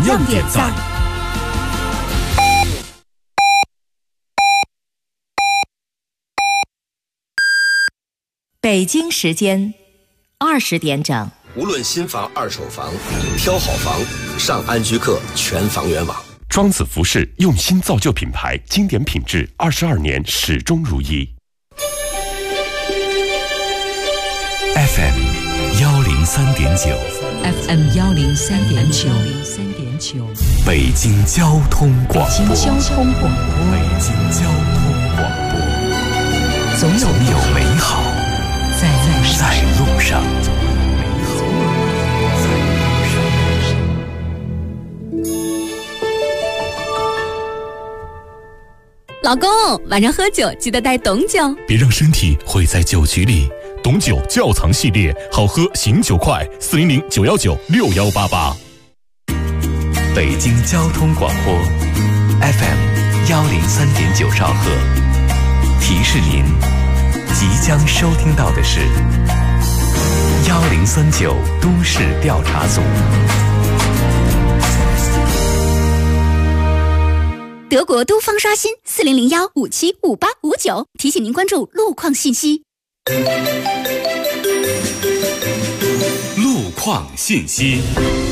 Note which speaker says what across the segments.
Speaker 1: 样点赞。
Speaker 2: 北京时间20点整。
Speaker 3: 无论新房、二手房，挑好房，上安居客全房源网。
Speaker 4: 庄子服饰用心造就品牌，经典品质，22年始终如一。
Speaker 5: FM 103.9
Speaker 6: FM 103.9
Speaker 5: 北京交通广播。
Speaker 6: 北京交通广播。
Speaker 5: 北京交通广播。总有美好在路上。
Speaker 7: 老公，晚上喝酒记得带董酒，
Speaker 8: 别让身体毁在酒局里。董酒窖藏系列，好喝醒酒快，400-919-6188。
Speaker 5: 北京交通广播 FM 103.9兆赫，提示您即将收听到的是1039都市调查组。
Speaker 7: 德国都方刷新4001575859，提醒您关注路况信息。
Speaker 5: 路况信息。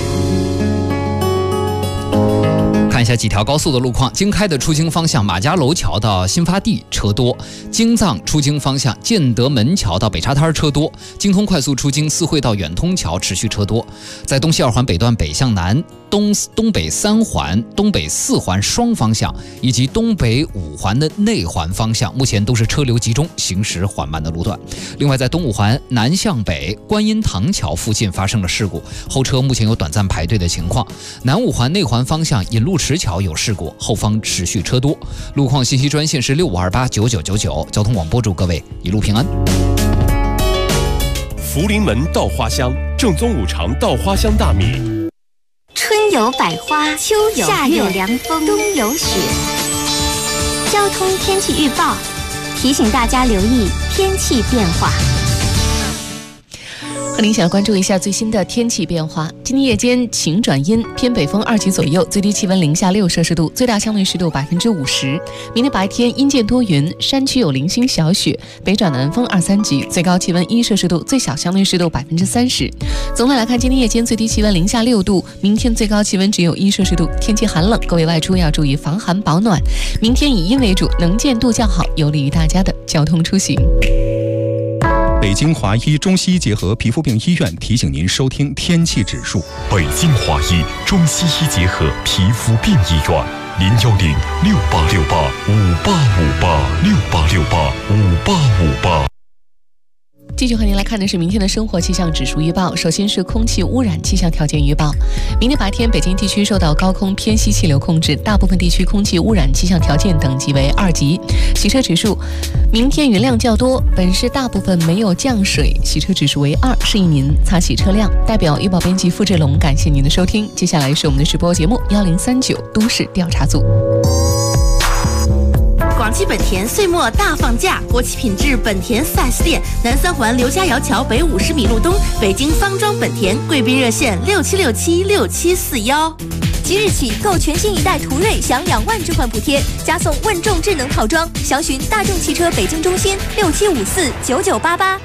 Speaker 9: 看一下几条高速的路况。京开的出京方向马家楼桥到新发地车多，京藏出京方向建德门桥到北沙滩车多，京通快速出京四惠到远通桥持续车多。在东西二环北段北向南、东北3环、东北4环双方向以及东北5环的内环方向，目前都是车流集中、行驶缓慢的路段。另外，在东5环南向北观音堂桥附近发生了事故，后车目前有短暂排队的情况。南5环内环方向引路池桥有事故，后方持续车多。路况信息专线是65289999。交通广播祝各位一路平安。
Speaker 4: 福临门稻花香，正宗5常稻花香大米。
Speaker 10: 春有百花，秋有夏有凉风，冬有雪。交通天气预报提醒大家留意天气变化。
Speaker 1: 和您一起来关注一下最新的天气变化。今天夜间晴转阴，偏北风2级左右，最低气温零下6摄氏度，最大相对湿度50%。明天白天阴见多云，山区有零星小雪，北转南风2-3级，最高气温1摄氏度，最小相对湿度30%。总的来看，今天夜间最低气温零下6度，明天最高气温只有1摄氏度，天气寒冷，各位外出要注意防寒保暖。明天以阴为主，能见度较好，有利于大家的交通出行。
Speaker 11: 北京华医中西医结合皮肤病医院提醒您收听天气指数。
Speaker 4: 北京华医中西医结合皮肤病医院，010-6868-5858，6868-5858。
Speaker 1: 继续和您来看的是明天的生活气象指数预报。首先是空气污染气象条件预报。明天白天，北京地区受到高空偏西气流控制，大部分地区空气污染气象条件等级为2级。洗车指数，明天云量较多，本市大部分没有降水，洗车指数为2，示意您擦洗车辆。代表预报编辑付志龙，感谢您的收听。接下来是我们的直播节目1039都市调查组。
Speaker 12: 广汽本田岁末大放假，国企品质本田4S店，南3环刘家窑桥北50米路东，北京方庄本田，贵宾热线67676741。
Speaker 13: 即日起购全新一代途锐享2万置换补贴，加送问众智能套装，详询大众汽车北京中心67549988。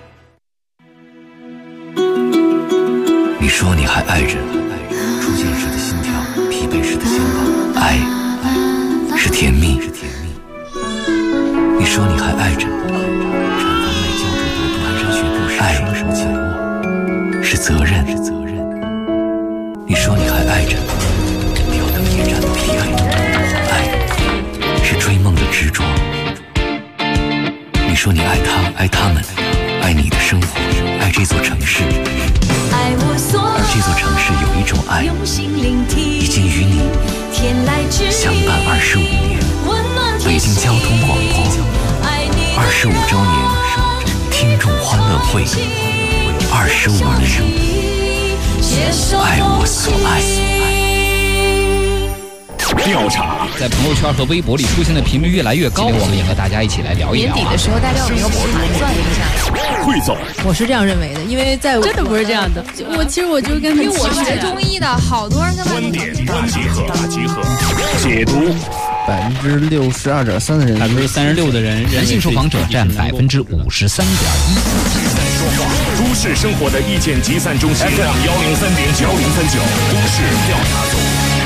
Speaker 5: 你说你还爱着，出现时的心跳，疲惫时的肩膀，爱是甜蜜。你说你还爱着，产房内胶质毒还是学步时爱什么紧握，是责任。你说你还爱着，挑灯夜战的皮爱，爱是追梦的执着。你说你爱他，爱他们，爱你的生活，爱这座城市。而这座城市有一种爱，已经与你相伴25年。北京交通广播25周年听众欢乐会，25年，爱我所爱。
Speaker 8: 调查，
Speaker 9: 在朋友圈和微博里出现的频率越来越高。今天我们也和大家一起来聊一聊。
Speaker 1: 年底的时候，大家有没有盘算一下？
Speaker 8: 汇总，
Speaker 14: 我是这样认为的，因为在
Speaker 15: 真的不是这样的。
Speaker 14: 其实我就是跟，
Speaker 15: 因为我学中医的，好多人跟
Speaker 8: 观点大集合，解读。
Speaker 16: 62.3%的人
Speaker 9: ，36%的人，人性受访者占53.1%。
Speaker 8: 都市生活的意见集散中心 FM 103.9，都市调查组。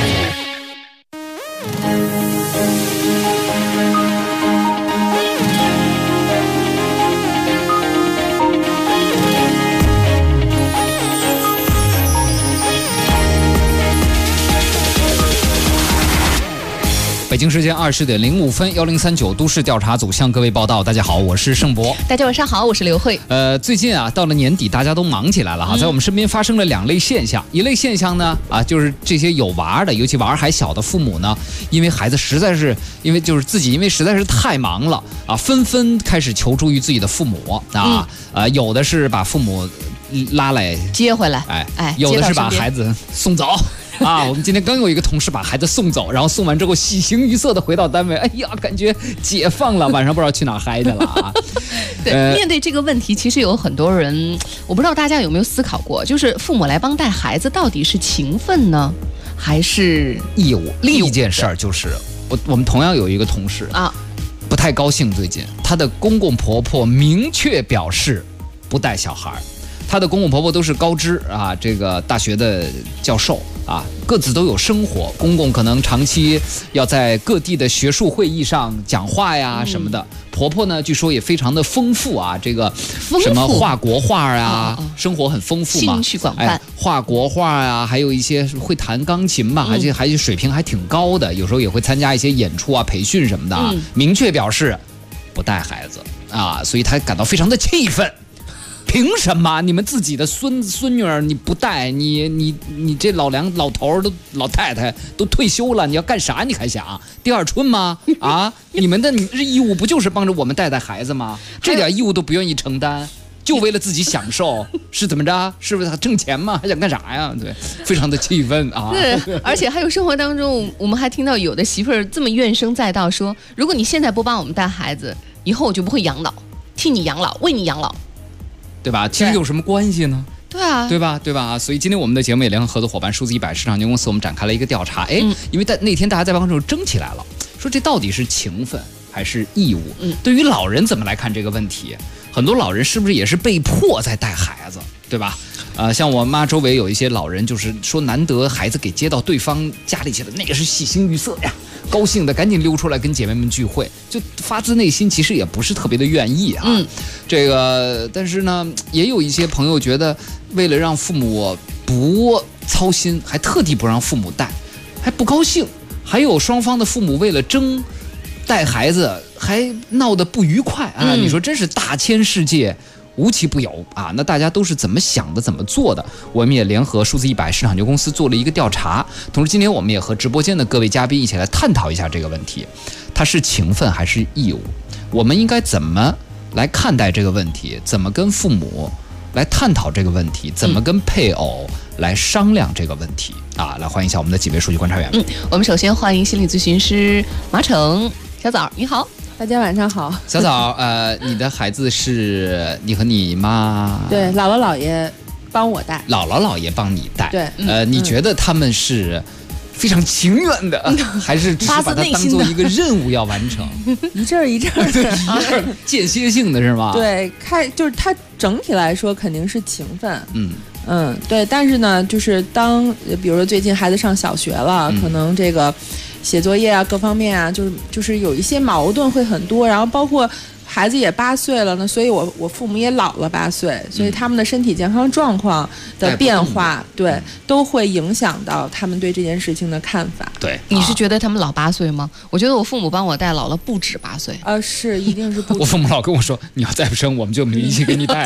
Speaker 9: 北京时间20点05分，1039都市调查组向各位报道。大家好，我是盛博。
Speaker 1: 大家晚上好，我是刘慧。
Speaker 9: 最近啊，到了年底，大家都忙起来了哈。在我们身边发生了2类现象，一类现象呢，就是这些有娃的，尤其娃还小的父母呢，因为孩子实在是，因为实在是太忙了啊，纷纷开始求助于自己的父母啊，有的是把父母拉来
Speaker 1: 接回来，
Speaker 9: 有的是把孩子送走。我们今天刚有一个同事把孩子送走，然后送完之后喜形于色的回到单位，哎呀，感觉解放了，晚上不知道去哪儿嗨去了啊。
Speaker 1: 对，面对这个问题，其实有很多人，我不知道大家有没有思考过，就是父母来帮带孩子，到底是情分呢，还是
Speaker 9: 义务？另一件事儿就是，我们同样有一个同事不太高兴，最近她的公公婆婆明确表示不带小孩。她的公公婆婆都是高知这个大学的教授各自都有生活。公公可能长期要在各地的学术会议上讲话呀什么的。婆婆呢，据说也非常的丰富这个什么画国画生活很丰富嘛，
Speaker 1: 兴趣广泛，
Speaker 9: 画国画还有一些会弹钢琴嘛，还水平还挺高的，有时候也会参加一些演出培训什么的明确表示不带孩子所以她感到非常的气愤。凭什么你们自己的孙女儿你不带？你这老头都老太太都退休了，你要干啥？你还想第二春吗？你们的义务不就是帮着我们带孩子吗？这点义务都不愿意承担，就为了自己享受，是怎么着？是不是挣钱吗？还想干啥呀？对，非常的气愤
Speaker 1: 对，而且还有生活当中，我们还听到有的媳妇儿这么怨声载道说：如果你现在不帮我们带孩子，以后我就不会养老，替你养老，为你养老。
Speaker 9: 对吧？其实有什么关系呢？
Speaker 1: 对
Speaker 9: 吧？所以今天我们的节目也联合合作伙伴数字100市场营销公司，我们展开了一个调查。因为那天大家在办公室争起来了，说这到底是情分还是义务？对于老人怎么来看这个问题？很多老人是不是也是被迫在带孩子，对吧？像我妈周围有一些老人，就是说难得孩子给接到对方家里去了，那个是喜形于色呀，高兴的赶紧溜出来跟姐妹们聚会，就发自内心其实也不是特别的愿意这个，但是呢，也有一些朋友觉得为了让父母不操心，还特地不让父母带，还不高兴，还有双方的父母为了争带孩子还闹得不愉快你说真是大千世界无奇不有那大家都是怎么想的，怎么做的？我们也联合数字100市场营销公司做了一个调查，同时今天我们也和直播间的各位嘉宾一起来探讨一下这个问题，它是情分还是义务？我们应该怎么来看待这个问题？怎么跟父母来探讨这个问题？怎么跟配偶来商量这个问题来欢迎一下我们的几位数据观察员。
Speaker 1: 我们首先欢迎心理咨询师马成小枣，你好。
Speaker 14: 大家晚上好。
Speaker 9: 小枣，你的孩子是你和你妈？
Speaker 14: 对，姥姥姥爷帮我带。
Speaker 9: 姥姥姥爷帮你带。
Speaker 14: 对，
Speaker 9: 你觉得他们是非常情愿的，还是只是把它当做一个任务要完成？
Speaker 14: 一阵一阵的，
Speaker 9: 间歇性的是吗？
Speaker 14: 对，就是它整体来说肯定是情分。对，但是呢，就是比如说最近孩子上小学了，可能这个写作业各方面就是有一些矛盾会很多，然后包括孩子也8岁了呢，所以我父母也老了8岁，所以他们的身体健康状况的变化，对，都会影响到他们对这件事情的看法。
Speaker 9: 对，
Speaker 1: 你是觉得他们老8岁吗？我觉得我父母帮我带老了不止8岁。
Speaker 14: 是，一定是不止。
Speaker 9: 我父母老跟我说，你要再不生，我们就没力气给你带了。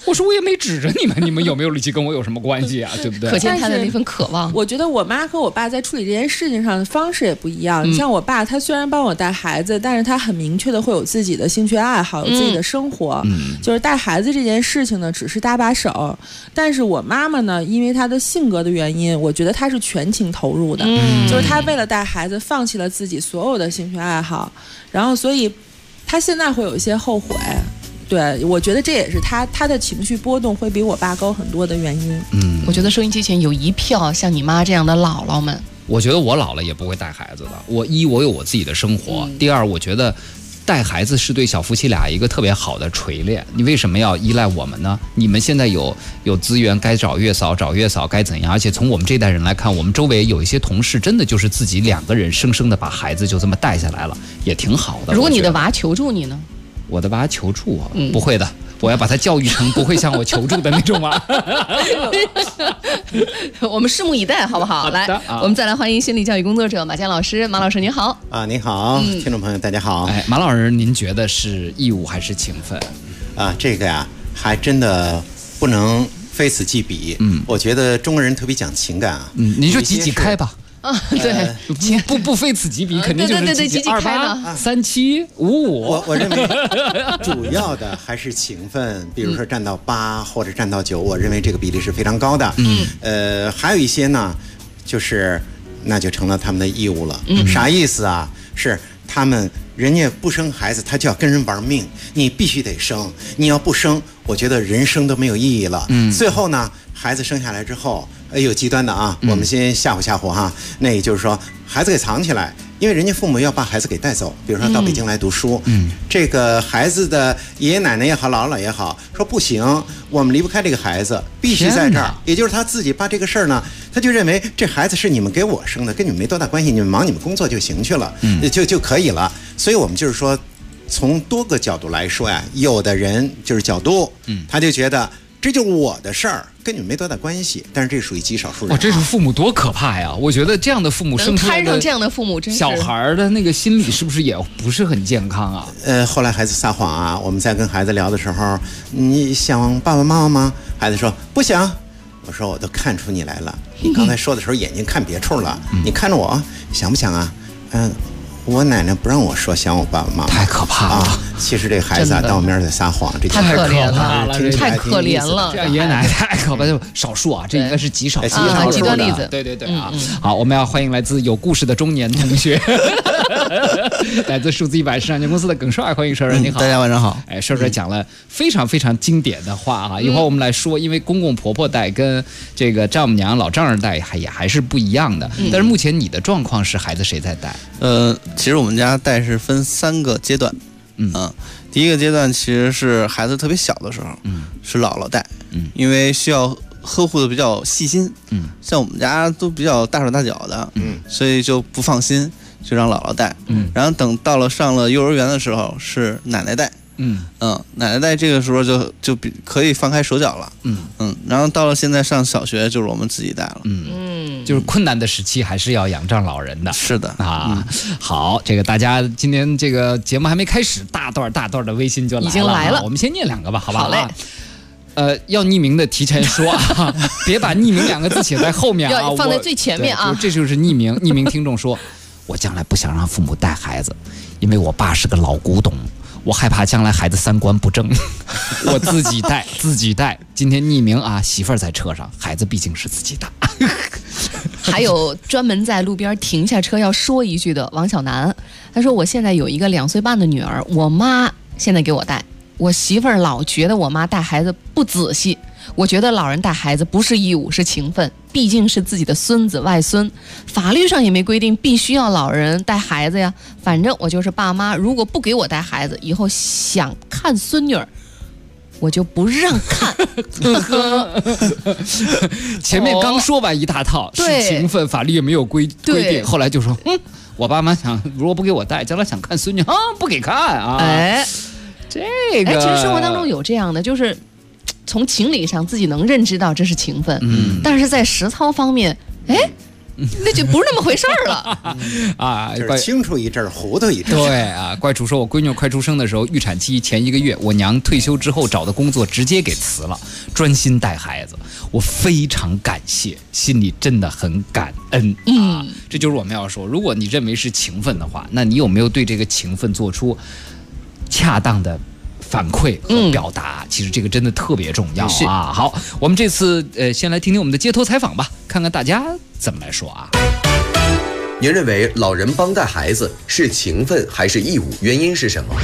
Speaker 9: 我说我也没指着你们，你们有没有力气跟我有什么关系啊？对不对？
Speaker 1: 可见他的那份渴望。
Speaker 14: 我觉得我妈和我爸在处理这件事情上的方式也不一样。你像我爸，他虽然帮我带孩子，但是他很明确的会有自己的兴趣爱好，有自己的生活。就是带孩子这件事情呢，只是搭把手。但是我妈妈呢，因为她的性格的原因，我觉得她是全情投入的。就是她为了带孩子，放弃了自己所有的兴趣爱好，然后所以她现在会有一些后悔。对，我觉得这也是他的情绪波动会比我爸高很多的原因。
Speaker 1: 我觉得收音机前有一票像你妈这样的姥姥们。
Speaker 9: 我觉得我老了也不会带孩子的。我有我自己的生活。第二，我觉得带孩子是对小夫妻俩一个特别好的锤炼。你为什么要依赖我们呢？你们现在有资源，该找月嫂该怎样？而且从我们这代人来看，我们周围有一些同事真的就是自己2个人生生的把孩子就这么带下来了，也挺好的。
Speaker 1: 如果你的娃求助你呢？
Speaker 9: 我的娃求助啊，不会的，我要把他教育成不会向我求助的那种娃。
Speaker 1: 我们拭目以待，好不好？来，我们再来欢迎心理教育工作者马佳老师。马老师您好。
Speaker 17: 你好，听众朋友大家好。
Speaker 9: 马老师，您觉得是义务还是情分？
Speaker 17: 这个呀，还真的不能非此即彼。我觉得中国人特别讲情感啊。
Speaker 9: 您说几开吧。
Speaker 1: 对，
Speaker 9: 不非此即彼，肯定就是
Speaker 1: 几
Speaker 9: 28、37、55。
Speaker 17: 我认为主要的还是情分，比如说占到8或者占到9，我认为这个比例是非常高的。还有一些呢，就是那就成了他们的义务了。啥意思啊？是人家不生孩子，他就要跟人玩命，你必须得生，你要不生，我觉得人生都没有意义了。最后呢，孩子生下来之后，有极端的啊，我们先吓唬吓唬哈。那也就是说，孩子给藏起来，因为人家父母要把孩子给带走，比如说到北京来读书，这个孩子的爷爷奶奶也好，姥姥也好，说不行，我们离不开这个孩子，必须在这儿。也就是他自己把这个事儿呢，他就认为这孩子是你们给我生的，跟你们没多大关系，你们忙你们工作就行去了，就可以了。所以我们就是说，从多个角度来说呀，有的人就是角度，他就觉得这就是我的事儿，跟你们没多大关系。但是这属于极少数人。
Speaker 9: 这是父母多可怕呀！我觉得这样的父母生出来的
Speaker 1: 这样的父母，真是
Speaker 9: 小孩的那个心理是不是也不是很健康啊？
Speaker 17: 后来孩子撒谎啊，我们在跟孩子聊的时候，你想爸爸妈妈吗？孩子说不想。我说我都看出你来了，你刚才说的时候眼睛看别处了，你看着我想不想啊？我奶奶不让我说想我爸爸妈妈，
Speaker 9: 太可怕了。
Speaker 17: 其实这孩子啊，到我面在撒谎，这
Speaker 1: 太可怜了，太可怜了。
Speaker 9: 这样爷爷奶奶太可怕了，少数啊，这应该是极少数
Speaker 1: 极端例子。
Speaker 9: 对啊。好，我们要欢迎来自有故事的中年同学，来自数字100市场公司的耿帅，欢迎帅帅，你好。
Speaker 16: 大家晚上好。
Speaker 9: 帅帅讲了非常非常经典的话啊，一会儿我们来说，因为公公婆婆带跟这个丈母娘老丈人带也还是不一样的。但是目前你的状况是孩子谁在带？
Speaker 16: 其实我们家带是分3个阶段。第一个阶段其实是孩子特别小的时候，是姥姥带，因为需要呵护的比较细心，像我们家都比较大手大脚的，所以就不放心，就让姥姥带，然后等到了上了幼儿园的时候是奶奶带，奶奶带这个时候就可以放开手脚了，然后到了现在上小学就是我们自己带了，
Speaker 9: 就是困难的时期还是要仰仗老人的。
Speaker 16: 是的
Speaker 9: 啊，好，这个大家今天这个节目还没开始，大段的微信就来了，
Speaker 1: 已经来了，
Speaker 9: 我们先念2个吧，好吧？
Speaker 1: 好嘞。
Speaker 9: 要匿名的提前说啊，别把匿名2个字写在后面啊，
Speaker 1: 要放在最前面啊。
Speaker 9: 这就是匿名听众说，我将来不想让父母带孩子，因为我爸是个老古董。我害怕将来孩子3观不正，我自己带。今天匿名啊，媳妇儿在车上，孩子毕竟是自己的。
Speaker 1: 还有专门在路边停下车要说一句的王小楠，他说我现在有一个2岁半的女儿，我妈现在给我带，我媳妇儿老觉得我妈带孩子不仔细。我觉得老人带孩子不是义务，是情分，毕竟是自己的孙子外孙，法律上也没规定必须要老人带孩子呀。反正我就是爸妈，如果不给我带孩子，以后想看孙女儿，我就不让看。
Speaker 9: 前面刚说完一大套，是情分，法律也没有规定，后来就说，我爸妈想如果不给我带，将来想看孙女不给看啊。这个
Speaker 1: 其实生活当中有这样的，就是从情理上自己能认知到这是情分，但是在实操方面， 那就不是那么回事儿了
Speaker 9: 啊！
Speaker 17: 清楚一阵糊涂一阵。
Speaker 9: 对啊，怪主说我闺女快出生的时候，预产期前1个月，我娘退休之后找的工作直接给辞了，专心带孩子。我非常感谢，心里真的很感恩啊！这就是我们要说，如果你认为是情分的话，那你有没有对这个情分做出恰当的反馈和表达？其实这个真的特别重要啊！好，我们这次先来听听我们的街头采访吧，看看大家怎么来说啊。
Speaker 3: 您认为老人帮带孩子是情分还是义务？原因是什么？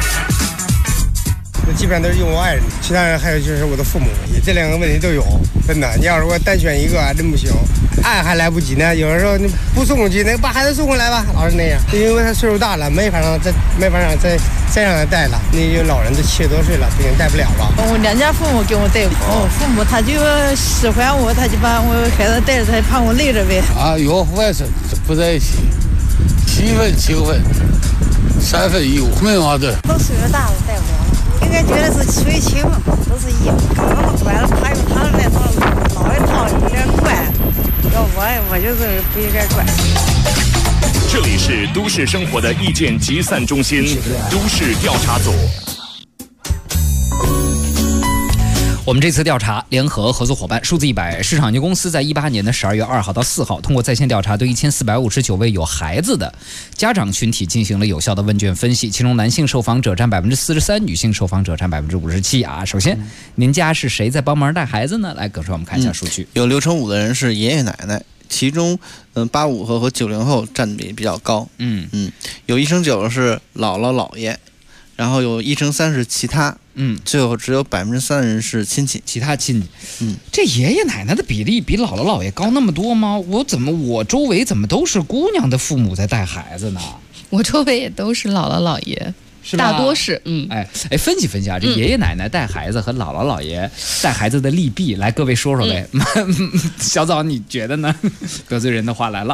Speaker 18: 基本上都是用我爱人，其他人还有就是我的父母，这2个问题都有。真的，你要是我单选一个，还真不行。爱还来不及呢，有的时候你不送去，那把孩子送回来吧，老是那样。因为他岁数大了，没法让再让他带了。那有老人都70多岁了，不行带不了了。
Speaker 19: 我2家父母给我带过，父母他就喜欢我，他就把我孩子带着，他怕我累着呗。
Speaker 20: 啊，有外甥不在一起，7分情分，3分义务，没嘛的。
Speaker 19: 都岁数大了，带不了。应该觉得是属于情分，都是义务。刚刚管了，他有他的那套老一套有点怪，要我就是不应该管。
Speaker 8: 这里是都市生活的意见集散中心，都市调查组。
Speaker 9: 我们这次调查联合合作伙伴数字100市场有限公司在18年的12月2号到4号，通过在线调查，对1459位有孩子的家长群体进行了有效的问卷分析，其中男性受访者占43%，女性受访者占57%啊。首先，您家是谁在帮忙带孩子呢？来，耿帅，我们看一下数据。
Speaker 16: 有65%的人是爷爷奶奶，其中85后和90后占比比较高。有1/9是姥姥姥爷。然后有1/3是其他，最后只有3%的人是亲戚，
Speaker 9: 其他亲戚。这爷爷奶奶的比例比姥姥姥爷高那么多吗？我周围怎么都是姑娘的父母在带孩子呢？
Speaker 1: 我周围也都是姥姥姥爷，大多是。
Speaker 9: 分析分析啊，这爷爷奶奶带孩子和姥姥姥爷带孩子的利弊，来各位说说呗。小枣，你觉得呢？得罪人的话来了。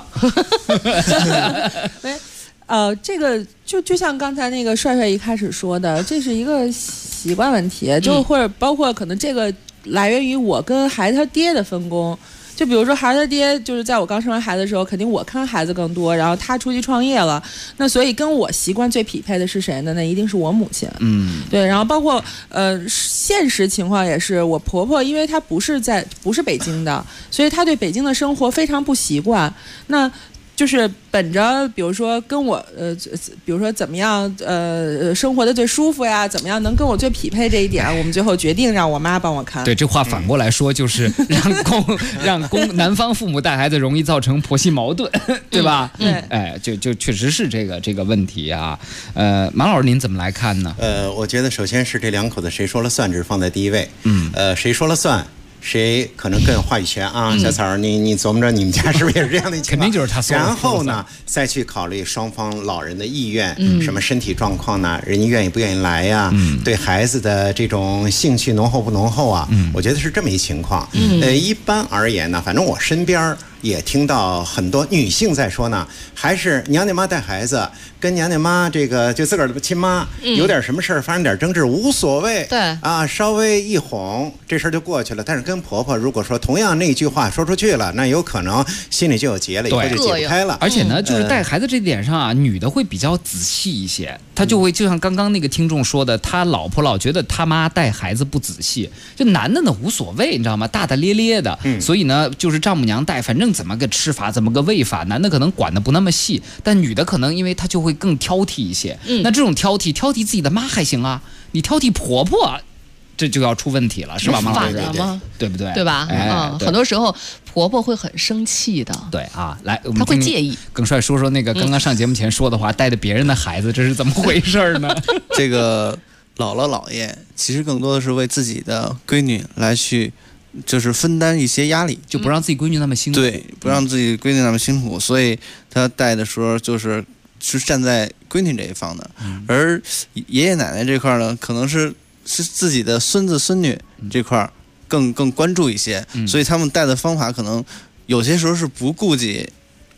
Speaker 14: 这个就像刚才那个帅帅一开始说的，这是一个习惯问题，就或者包括可能这个来源于我跟孩子他爹的分工。就比如说孩子他爹就是在我刚生完孩子的时候，肯定我看孩子更多，然后他出去创业了，那所以跟我习惯最匹配的是谁呢？那一定是我母亲。对，然后包括现实情况也是，我婆婆因为她不是北京的，所以她对北京的生活非常不习惯。那就是本着比如说跟我比如说怎么样生活的最舒服呀，怎么样能跟我最匹配这一点，我们最后决定让我妈帮我看。
Speaker 9: 对，这话反过来说就是让男方父母带孩子容易造成婆媳矛盾，对吧？就确实是这个问题啊。马老师您怎么来看呢？
Speaker 17: 我觉得首先是这2口子谁说了算，这是放在第一位。谁说了算？谁可能更有话语权啊？小草，你琢磨着你们家是不是也是这样的情况？
Speaker 9: 肯定就是他说了。
Speaker 17: 然后呢，再去考虑双方老人的意愿，什么身体状况呢？人家愿意不愿意来呀？对孩子的这种兴趣浓厚不浓厚啊？我觉得是这么一情况。一般而言呢，反正我身边也听到很多女性在说呢，还是娘家妈带孩子，跟娘家妈这个就自个儿的亲妈有点什么事儿发生点争执无所谓，
Speaker 1: 对
Speaker 17: 啊，稍微一哄这事儿就过去了。但是跟婆婆如果说同样那句话说出去了，那有可能心里就有结了，以后就解不开了。
Speaker 9: 而且呢，就是带孩子这点上啊，女的会比较仔细一些，她就会就像刚刚那个听众说的，他老婆老觉得他妈带孩子不仔细，就男的呢无所谓，你知道吗？大大咧咧的，所以呢就是丈母娘带，反正怎么个吃法怎么个喂法，男的可能管的不那么细，但女的可能因为她就会更挑剔一些。那这种挑剔自己的妈还行啊，你挑剔婆婆，这就要出问题了，是吧，马老师？对不对？
Speaker 1: 对吧？很多时候婆婆会很生气的。
Speaker 9: 对啊，来，
Speaker 1: 她会介意。
Speaker 9: 耿帅说说那个刚刚上节目前说的话，带着别人的孩子，这是怎么回事呢？
Speaker 16: 这个姥姥姥爷其实更多的是为自己的闺女来去。就是分担一些压力，
Speaker 9: 就不让自己闺女那么辛苦。
Speaker 16: 对，不让自己闺女那么辛苦，所以他带的时候是站在闺女这一方的。而爷爷奶奶这块呢，可能是自己的孙子孙女这块更关注一些，所以他们带的方法可能有些时候是不顾及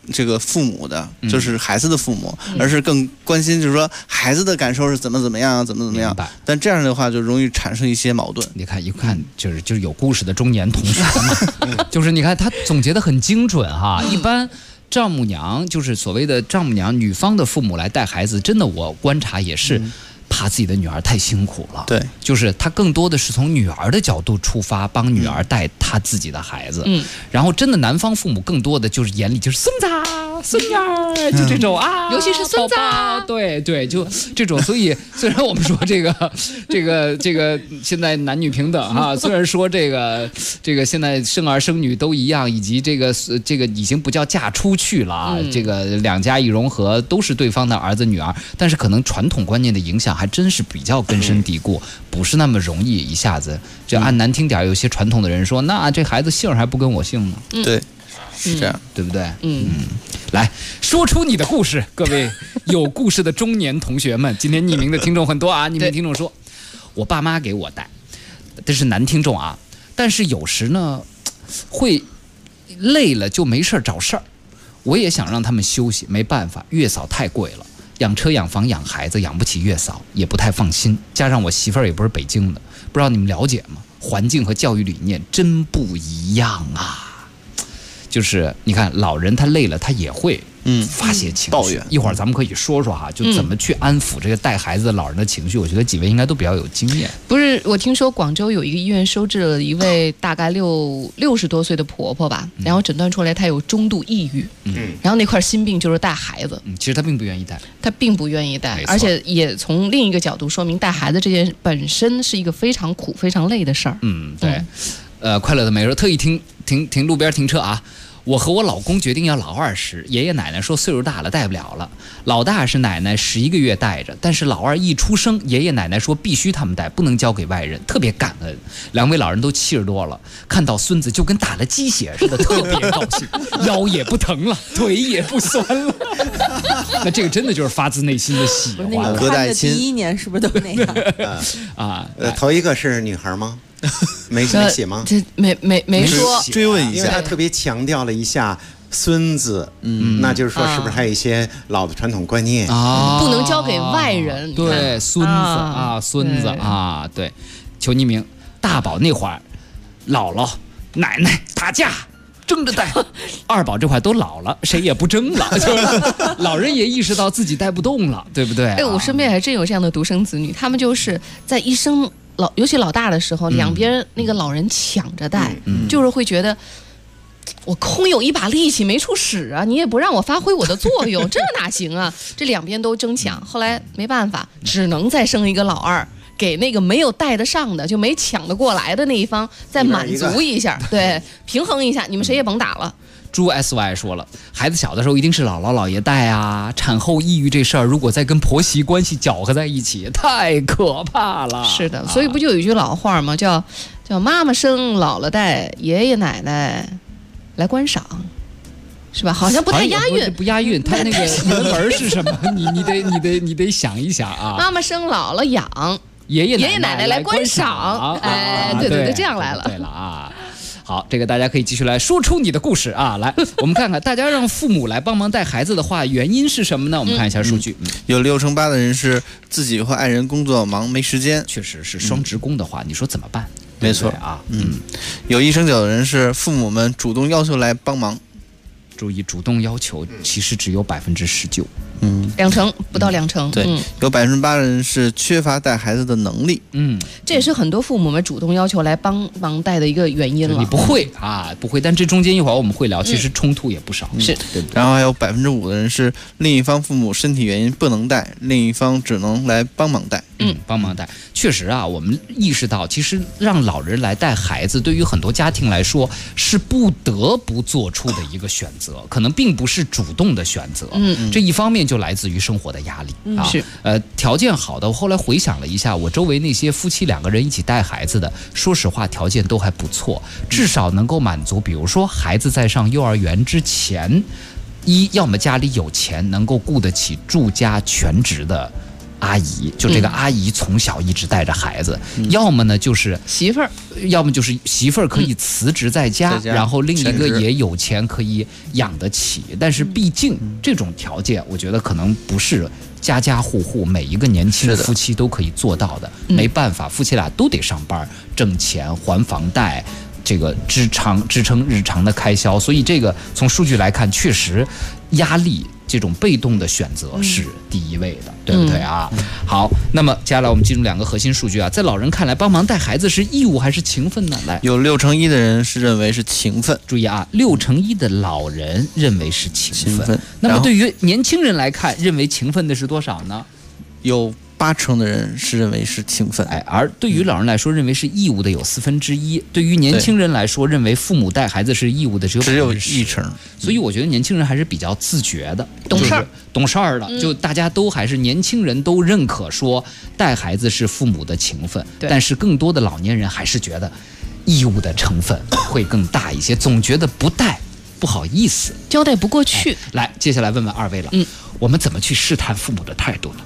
Speaker 16: 这个父母的，就是孩子的父母，而是更关心就是说孩子的感受是怎么样，怎么样。但这样的话就容易产生一些矛盾。
Speaker 9: 你看一看就是有故事的中年同学嘛，就是你看他总结得很精准哈。一般丈母娘就是所谓的丈母娘，女方的父母来带孩子，真的我观察也是。怕自己的女儿太辛苦了，
Speaker 16: 对，
Speaker 9: 就是他更多的是从女儿的角度出发，帮女儿带他自己的孩子。然后真的男方父母更多的就是眼里就是孙子啊、孙女儿，就这种啊，
Speaker 1: 尤其是孙子啊，
Speaker 9: 对，就这种。所以虽然我们说这个现在男女平等啊，虽然说这个现在生儿生女都一样，以及这个已经不叫嫁出去了啊，这个两家一融合都是对方的儿子女儿，但是可能传统观念的影响还真是比较根深蒂固，不是那么容易一下子。这按难听点，有些传统的人说，那这孩子姓还不跟我姓呢？
Speaker 16: 对，是这样，
Speaker 9: 对不对？来说出你的故事，各位有故事的中年同学们，今天匿名的听众很多啊。匿名听众说，我爸妈给我带，这是男听众啊，但是有时呢会累了就没事找事儿，我也想让他们休息，没办法，月嫂太贵了。养车养房养孩子养不起月嫂，也不太放心，加上我媳妇儿也不是北京的，不知道你们了解吗？环境和教育理念真不一样啊！就是你看老人他累了他也会发泄情绪，
Speaker 16: 抱怨。
Speaker 9: 一会儿咱们可以说说哈，就怎么去安抚这个带孩子的老人的情绪。我觉得几位应该都比较有经验。
Speaker 1: 不是，我听说广州有一个医院收治了一位大概60多岁的婆婆吧，然后诊断出来她有中度抑郁，然后那块心病就是带孩子。
Speaker 9: 其实她并不愿意带，
Speaker 1: 而且也从另一个角度说明带孩子这件本身是一个非常苦、非常累的事儿。
Speaker 9: 对。快乐的美说特意停路边停车啊。我和我老公决定要老二时，爷爷奶奶说岁数大了带不了了。老大是奶奶11个月带着，但是老二一出生，爷爷奶奶说必须他们带，不能交给外人，特别感恩。两位老人都70多了，看到孙子就跟打了鸡血似的，特别高兴，腰也不疼了，腿也不酸了。那这个真的就是发自内心的喜欢。
Speaker 14: 隔代亲，第1年是不是都那样
Speaker 17: 啊？头一个是女孩吗？没写吗？
Speaker 1: 这没说。
Speaker 16: 追问一下，
Speaker 17: 因为他特别强调了一下孙子，那就是说是不是还有一些老的传统观念
Speaker 1: 啊？不能交给外人。
Speaker 9: 对，孙子啊，对。求匿名，大宝那会儿，姥姥、奶奶打架。争着带，二宝这块都老了，谁也不争了，就是老人也意识到自己带不动了，对不对？
Speaker 1: 我身边还真有这样的独生子女，他们就是在一生尤其老大的时候，两边那个老人抢着带，就是会觉得我空有一把力气没处使啊，你也不让我发挥我的作用，这哪行啊？这两边都争抢，后来没办法，只能再生一个老二。给那个没有带得上的，就没抢得过来的那一方再满足一下，对，平衡一下，你们谁也甭打了。
Speaker 9: 朱 SY 说了，孩子小的时候一定是姥姥姥爷带啊，产后抑郁这事儿，如果再跟婆媳关系搅和在一起，太可怕了。
Speaker 1: 是的，所以不就有一句老话吗？叫妈妈生，姥姥带，爷爷奶奶来观赏。是吧？好像不太押韵，
Speaker 9: 不押韵。他那个原文是什么？你得想一想啊。
Speaker 1: 妈妈生，姥姥养。爷爷奶奶来观赏，哎，对，这样来了。
Speaker 9: 对了啊，好，这个大家可以继续来说出你的故事啊。来，我们看看大家让父母来帮忙带孩子的话，原因是什么呢？我们看一下数据，
Speaker 16: 有68%的人是自己或爱人工作忙没时间，
Speaker 9: 确实是双职工的话，你说怎么办？
Speaker 16: 没错啊，有1成9的人是父母们主动要求来帮忙。
Speaker 9: 注意，主动要求其实只有19%。
Speaker 1: 2成不到2成。
Speaker 16: 对，有8%的人是缺乏带孩子的能力。
Speaker 1: 这也是很多父母们主动要求来帮忙带的一个原因了。
Speaker 9: 你不会啊，不会，但这中间一会儿我们会聊，其实冲突也不少。
Speaker 1: 是，
Speaker 9: 对。
Speaker 16: 然后还有5%的人是另一方父母身体原因不能带，另一方只能来帮忙带。
Speaker 9: 帮忙带。确实啊，我们意识到，其实让老人来带孩子，对于很多家庭来说是不得不做出的一个选择，可能并不是主动的选择。这一方面就来自于生活的压力啊。
Speaker 1: 是，
Speaker 9: 条件好的，我后来回想了一下，我周围那些夫妻2个人一起带孩子的，说实话条件都还不错，至少能够满足，比如说孩子在上幼儿园之前，要么家里有钱，能够雇得起住家全职的阿姨，就这个阿姨从小一直带着孩子，要么呢就是
Speaker 1: 媳妇儿，
Speaker 9: 要么就是媳妇儿可以辞职在家，然后另一个也有钱可以养得起。但是毕竟这种条件，我觉得可能不是家家户户每一个年轻的夫妻都可以做到的。没办法，夫妻俩都得上班挣钱还房贷。这个支撑日常的开销，所以这个从数据来看，确实压力这种被动的选择是第一位的，对不对啊？好，那么接下来我们进入2个核心数据啊，在老人看来，帮忙带孩子是义务还是情分呢？来，
Speaker 16: 有61%的人是认为是情分，
Speaker 9: 注意啊，61%的老人认为是情分。那么对于年轻人来看，认为情分的是多少呢？
Speaker 16: 有80%的人是认为是情分，
Speaker 9: 而对于老人来说，认为是义务的有1/4；对于年轻人来说，认为父母带孩子是义务的只有1%。所以我觉得年轻人还是比较自觉的，懂事儿的，就大家都还是年轻人都认可说带孩子是父母的情分，但是更多的老年人还是觉得义务的成分会更大一些，总觉得不带不好意思，
Speaker 1: 交代不过去。
Speaker 9: 来，接下来问问2位了，我们怎么去试探父母的态度呢？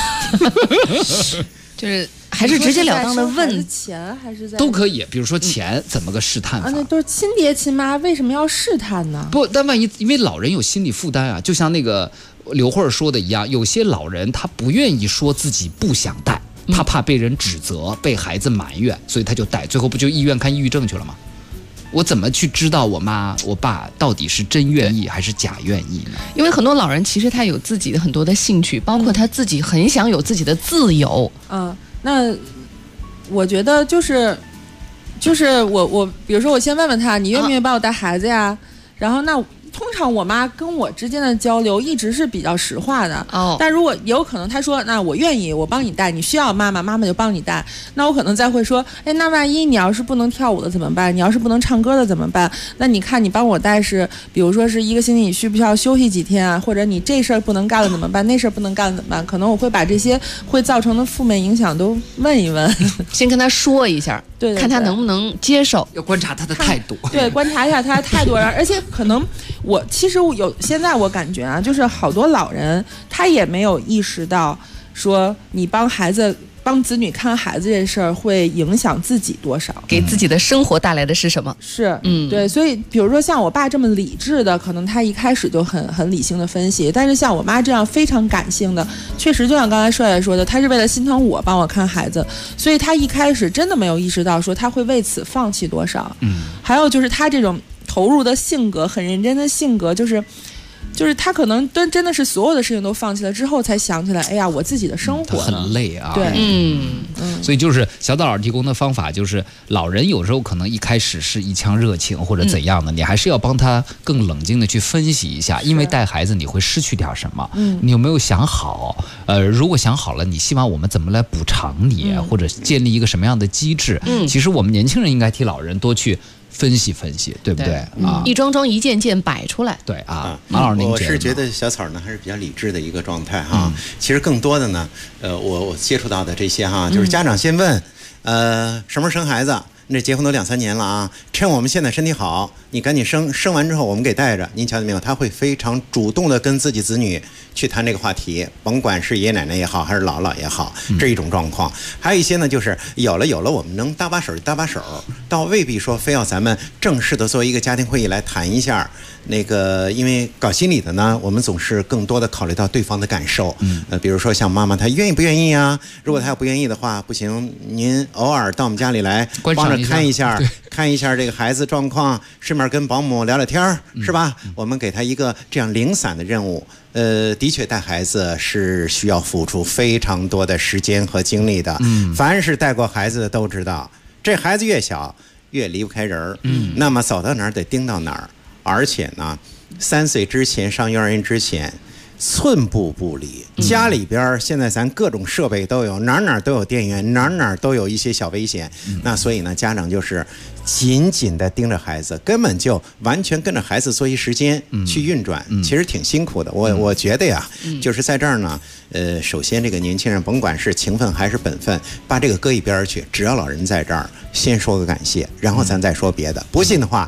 Speaker 1: 就是还是直截了当的问
Speaker 14: 钱，还是在
Speaker 9: 都可以，比如说钱怎么个试探法？
Speaker 14: 那都是亲爹亲妈，为什么要试探呢？
Speaker 9: 不，但万一因为老人有心理负担啊，就像那个刘慧说的一样，有些老人他不愿意说自己不想带，他怕被人指责，被孩子埋怨，所以他就带，最后不就医院看抑郁症去了吗？我怎么去知道我妈我爸到底是真愿意还是假愿意呢？
Speaker 1: 因为很多老人其实他有自己的很多的兴趣，包括他自己很想有自己的自由。
Speaker 14: 那我觉得就是我比如说我先问问他，你愿不愿意帮我带孩子呀？然后那通常我妈跟我之间的交流一直是比较实话的，但如果有可能她说那我愿意，我帮你带，你需要妈妈就帮你带，那我可能再会说，哎，那万一你要是不能跳舞的怎么办？你要是不能唱歌的怎么办？那你看你帮我带是，比如说是1个星期你需不需要休息几天啊？或者你这事儿不能干了怎么办？那事儿不能干了怎么办？可能我会把这些会造成的负面影响都问一问，
Speaker 1: 先跟他说一下，
Speaker 14: 对，
Speaker 1: 看他能不能接受，
Speaker 9: 要观察他的态度，
Speaker 14: 对，观察一下他的态度，而且可能其实现在我感觉啊，就是好多老人他也没有意识到说你帮子女看孩子这事儿会影响自己多少，
Speaker 1: 给自己的生活带来的是什么？
Speaker 14: 是，对，所以比如说像我爸这么理智的，可能他一开始就很理性的分析，但是像我妈这样非常感性的，确实就像刚才帅帅说的，他是为了心疼我帮我看孩子，所以他一开始真的没有意识到说他会为此放弃多少。还有就是他这种投入的性格，很认真的性格，就是他可能真的是所有的事情都放弃了之后才想起来，哎呀，我自己的生活
Speaker 9: 很累啊。
Speaker 14: 对，
Speaker 9: 所以就是小岛老师提供的方法，就是老人有时候可能一开始是一腔热情或者怎样的，你还是要帮他更冷静的去分析一下，因为带孩子你会失去点什么，你有没有想好？如果想好了，你希望我们怎么来补偿你，或者建立一个什么样的机制？其实我们年轻人应该替老人多去分析分析，对不对啊？
Speaker 1: 一桩桩一件件摆出来。
Speaker 9: 对啊，马老师您
Speaker 17: 我是觉得小草呢还是比较理智的一个状态哈。其实更多的呢，我接触到的这些哈，就是家长先问，什么时候生孩子？那结婚都2-3年了啊，趁我们现在身体好，你赶紧生完之后我们给带着。您瞧见没有？他会非常主动的跟自己子女去谈这个话题，甭管是爷爷奶奶也好，还是姥姥也好，这一种状况。还有一些呢，就是有了，我们能搭把手就搭把手，倒未必说非要咱们正式的作为一个家庭会议来谈一下。那个，因为搞心理的呢，我们总是更多的考虑到对方的感受。比如说像妈妈，她愿意不愿意啊？如果她要不愿意的话，不行，您偶尔到我们家里来帮着看一下这个孩子状况，顺便跟保姆聊聊天是吧？我们给他一个这样零散的任务。的确带孩子是需要付出非常多的时间和精力的。凡是带过孩子的都知道，这孩子越小越离不开人儿。那么走到哪儿得盯到哪儿。而且呢，3岁之前上幼儿园之前，寸步不离。家里边现在咱各种设备都有，哪都有电源，哪都有一些小危险。那所以呢，家长就是紧紧的盯着孩子，根本就完全跟着孩子作息时间去运转，其实挺辛苦的。我觉得呀，就是在这儿呢，首先这个年轻人甭管是情分还是本分，把这个搁一边去，只要老人在这儿，先说个感谢，然后咱再说别的。不信的话，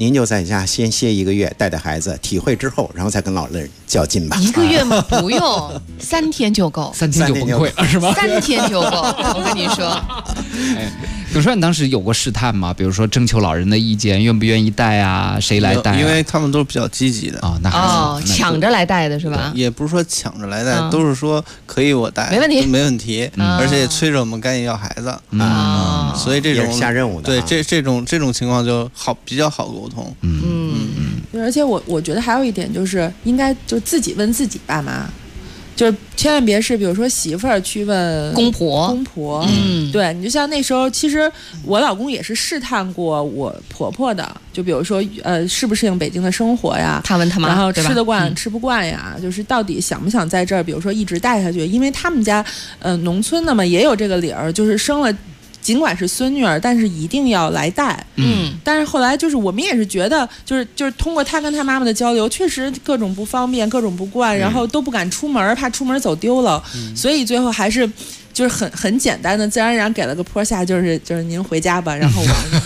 Speaker 17: 您就在家先歇1个月，带孩子体会之后，然后再跟老人较劲吧。
Speaker 1: 1个月吗？不用，3天就够
Speaker 9: ，3天就崩溃了是吧
Speaker 1: ？3天就够，我跟你说。
Speaker 9: 耿帅，你当时有过试探吗？比如说征求老人的意见，愿不愿意带啊？谁来带？
Speaker 16: 因为他们都是比较积极的
Speaker 9: 那还
Speaker 1: 是抢着来带的是吧？
Speaker 16: 也不是说抢着来带，都是说可以我带，
Speaker 1: 没问题，
Speaker 16: 没问题，而且也催着我们赶紧要孩子所以这种
Speaker 17: 下任务的，
Speaker 16: 对这种情况就比较好沟通。
Speaker 14: 而且我觉得还有一点就是应该就自己问自己爸妈。就是千万别是比如说媳妇儿去问
Speaker 1: 公婆，
Speaker 14: 对，你就像那时候，其实我老公也是试探过我婆婆的，就比如说适不适应北京的生活呀，
Speaker 1: 他问他妈，
Speaker 14: 然后吃得惯吃不惯呀，就是到底想不想在这儿，比如说一直带下去，因为他们家农村的嘛也有这个理儿，就是生了。尽管是孙女儿，但是一定要来带。但是后来就是我们也是觉得，就是通过他跟他妈妈的交流，确实各种不方便，各种不惯，然后都不敢出门，怕出门走丢了，所以最后还是就是很简单的，自然而然给了个坡下，就是您回家吧，然后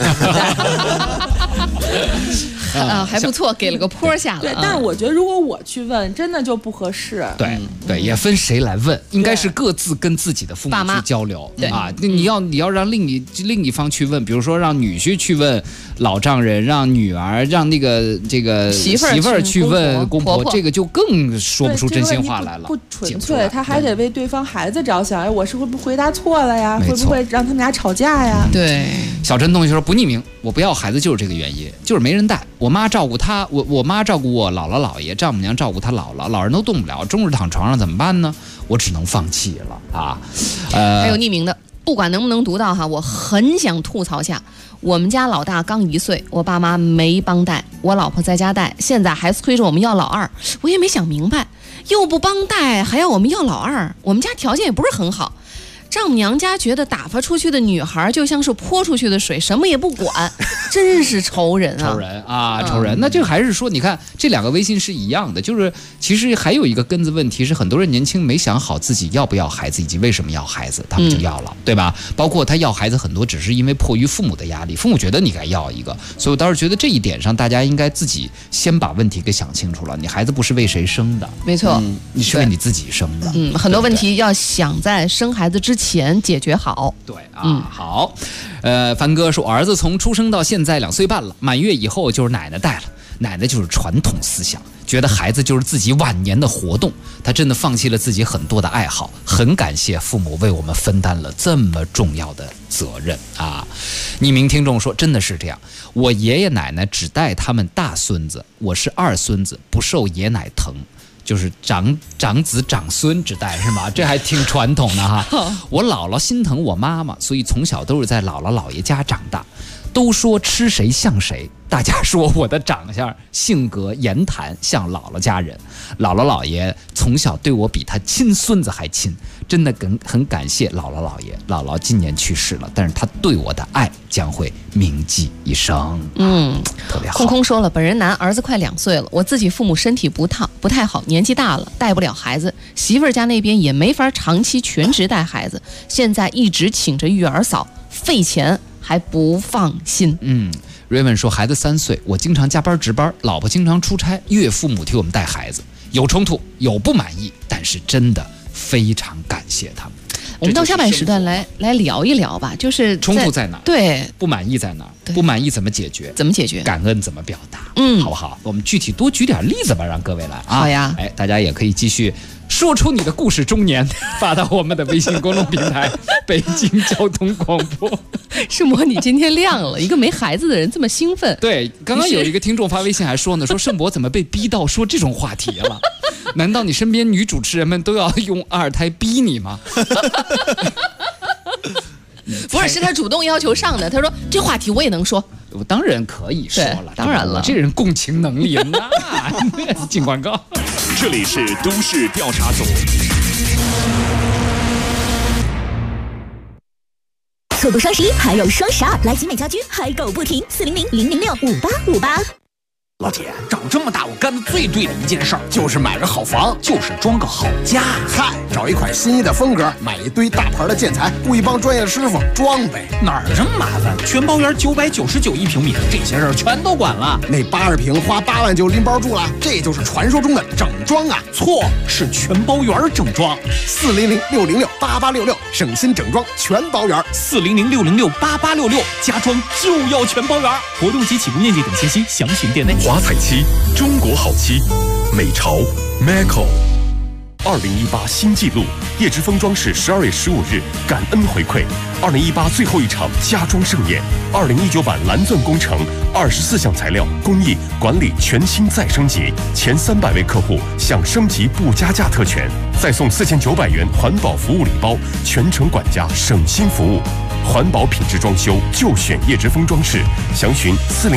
Speaker 14: 我
Speaker 1: 还不错，给了个坡下了。
Speaker 14: 对，但是我觉得如果我去问，真的就不合适。
Speaker 9: 对，也分谁来问，应该是各自跟自己的父母去交流啊。你要让另一方去问，比如说让女婿去问老丈人，让女儿让这个媳妇儿去问公婆，这个就更说不出真心话来了。
Speaker 14: 不纯粹，他还得为对方孩子着想。哎，我是会不会回答错了呀？会不会让他们俩吵架呀？
Speaker 1: 对。
Speaker 9: 小陈同学说不匿名，我不要孩子就是这个原因，就是没人带。我妈照顾他，我妈照顾我姥姥姥爷，丈母娘照顾他姥姥，老人都动不了，终日躺床上怎么办呢？我只能放弃了啊。
Speaker 1: 还有匿名的，不管能不能读到哈，我很想吐槽下，我们家老大刚1岁，我爸妈没帮带，我老婆在家带，现在还催着我们要老二，我也没想明白，又不帮带，还要我们要老二，我们家条件也不是很好。丈母娘家觉得打发出去的女孩就像是泼出去的水，什么也不管，真是仇人啊！
Speaker 9: 仇人。那这个还是说，你看这2个微信是一样的，就是其实还有一个根子问题是，很多人年轻没想好自己要不要孩子，以及为什么要孩子，他们就要了，对吧？包括他要孩子很多只是因为迫于父母的压力，父母觉得你该要一个，所以我倒是觉得这一点上，大家应该自己先把问题给想清楚了。你孩子不是为谁生的，
Speaker 1: 没错，
Speaker 9: 你是为你自己生的。
Speaker 1: 很多问题要想在生孩子之前解决好。
Speaker 9: 对啊，好。凡哥说，我儿子从出生到现在2岁半了，满月以后就是奶奶带了。奶奶就是传统思想，觉得孩子就是自己晚年的活动，他真的放弃了自己很多的爱好，很感谢父母为我们分担了这么重要的责任啊！匿名听众说，真的是这样，我爷爷奶奶只带他们大孙子，我是2孙子，不受爷奶疼。就是长子长孙只带是吗？这还挺传统的哈。我姥姥心疼我妈妈，所以从小都是在姥姥姥爷家长大。都说吃谁像谁，大家说我的长相、性格、言谈像姥姥家人。姥姥姥爷从小对我比他亲孙子还亲，真的很感谢姥姥姥爷。姥姥今年去世了，但是他对我的爱将会铭记一生。特别好。
Speaker 1: 空空说了，本人男，儿子快2岁了，我自己父母身体不太好，年纪大了，带不了孩子，媳妇儿家那边也没法长期全职带孩子，现在一直请着育儿嫂，费钱还不放心。
Speaker 9: Raven 说，孩子3岁，我经常加班值班，老婆经常出差，岳父母替我们带孩子，有冲突，有不满意，但是真的非常感谢他们。
Speaker 1: 我们到下半时段来聊一聊吧，就是
Speaker 9: 冲突在哪儿？
Speaker 1: 对，
Speaker 9: 不满意在哪儿？不满意怎么解决？
Speaker 1: 怎么解决？
Speaker 9: 感恩怎么表达？好不好？我们具体多举点例子吧，让各位来啊。
Speaker 1: 好呀，
Speaker 9: 大家也可以继续说出你的故事中年，发到我们的微信公众平台北京交通广播。
Speaker 1: 是模拟今天亮了，一个没孩子的人这么兴奋。
Speaker 9: 对，刚刚有一个听众发微信还说呢，说盛博怎么被逼到说这种话题了？难道你身边女主持人们都要用2胎逼你吗？
Speaker 1: 不是他主动要求上的。他说这话题我也能说，
Speaker 9: 我当然可以说了，
Speaker 1: 当然了，
Speaker 9: 这人共情能力那进广告。
Speaker 8: 这里是都市调查组。
Speaker 13: 错过双11还有双12，来集美家居嗨购不停，400-006-5858。
Speaker 21: 老铁，长这么大我干的最对的一件事儿就是买个好房，就是装个好家。
Speaker 22: 嗨，找一款心仪的风格，买一堆大牌的建材，雇一帮专业师傅装呗。
Speaker 21: 哪儿这么麻烦？全包圆999一平米，这些事儿全都管了。
Speaker 22: 那80平花8万就拎包住了，这就是传说中的整装啊！
Speaker 21: 错，是全包圆整装。
Speaker 22: 400-606-8866，省心整装全包圆。
Speaker 21: 400-606-8866，家装就要全包圆。活动及起步面积等信息详询店内。
Speaker 8: 华彩漆，中国好漆，美潮 Maco。2018新纪录，叶之峰装饰12月15日感恩回馈2018最后一场家装盛宴，2019版蓝钻工程24项材料工艺管理全新再升级，前300位客户享升级不加价特权，再送4900元环保服务礼包，全程管家省心服务。环保品质装修就选叶之峰装饰，详询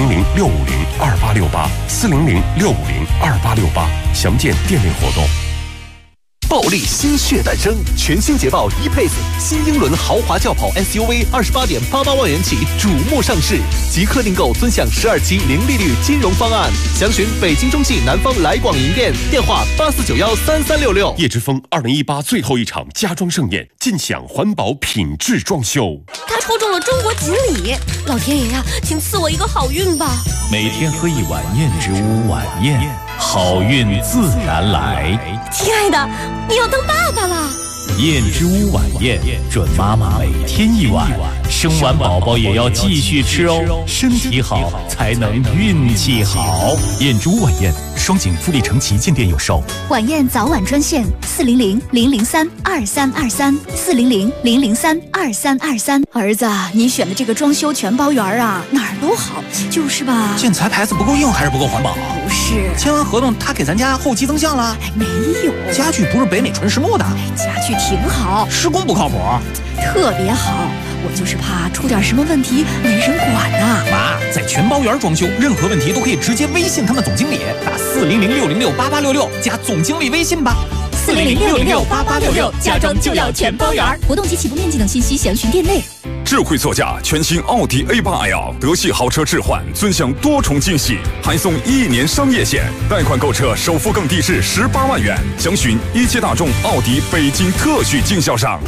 Speaker 8: 400-650-2868，400-650-2868，详见店内活动。
Speaker 23: 暴力新血诞生，全新捷豹 E-Pace 新英伦豪华轿跑 SUV28.88万元起瞩目上市，即刻订购尊享12期零利率金融方案，详询北京中汽南方来广营店，电话84913366。
Speaker 8: 叶之峰2018最后一场家装盛宴，尽享环保品质装修。
Speaker 13: 他抽中了中国锦鲤，老天爷呀，请赐我一个好运吧！
Speaker 24: 每天喝一碗燕之屋晚宴，好运自然来。
Speaker 13: 亲爱的，你要当爸爸了。
Speaker 24: 燕之屋晚宴，准妈妈每天一碗，生完宝宝也要继续吃哦，身体好才能运气好。燕之屋晚宴，双井富力城旗舰店有售。
Speaker 7: 晚宴早晚专线400-003-2323，400-003-2323。儿子，你选的这个装修全包圆啊，哪儿都好，就是吧？
Speaker 21: 建材牌子不够硬还是不够环保？
Speaker 7: 不是，
Speaker 21: 签完合同他给咱家后期增项了？
Speaker 7: 没有，
Speaker 21: 家具不是北美纯实木的，
Speaker 7: 家具挺好，
Speaker 21: 施工不靠谱，
Speaker 7: 特别好。我就是怕出点什么问题没人管呐。
Speaker 21: 妈，在全包圆装修，任何问题都可以直接微信他们总经理，打400-606-8866加总经理微信吧。
Speaker 13: 400-606-8866，家装就要全包圆。
Speaker 7: 活动及起步面积等信息详询店内。
Speaker 25: 智慧座驾全新奥迪 A8L 德系豪车置换，尊享多重惊喜，还送1年商业险，贷款购车首付更低至18万元，详询一汽大众奥迪北京特许经销商。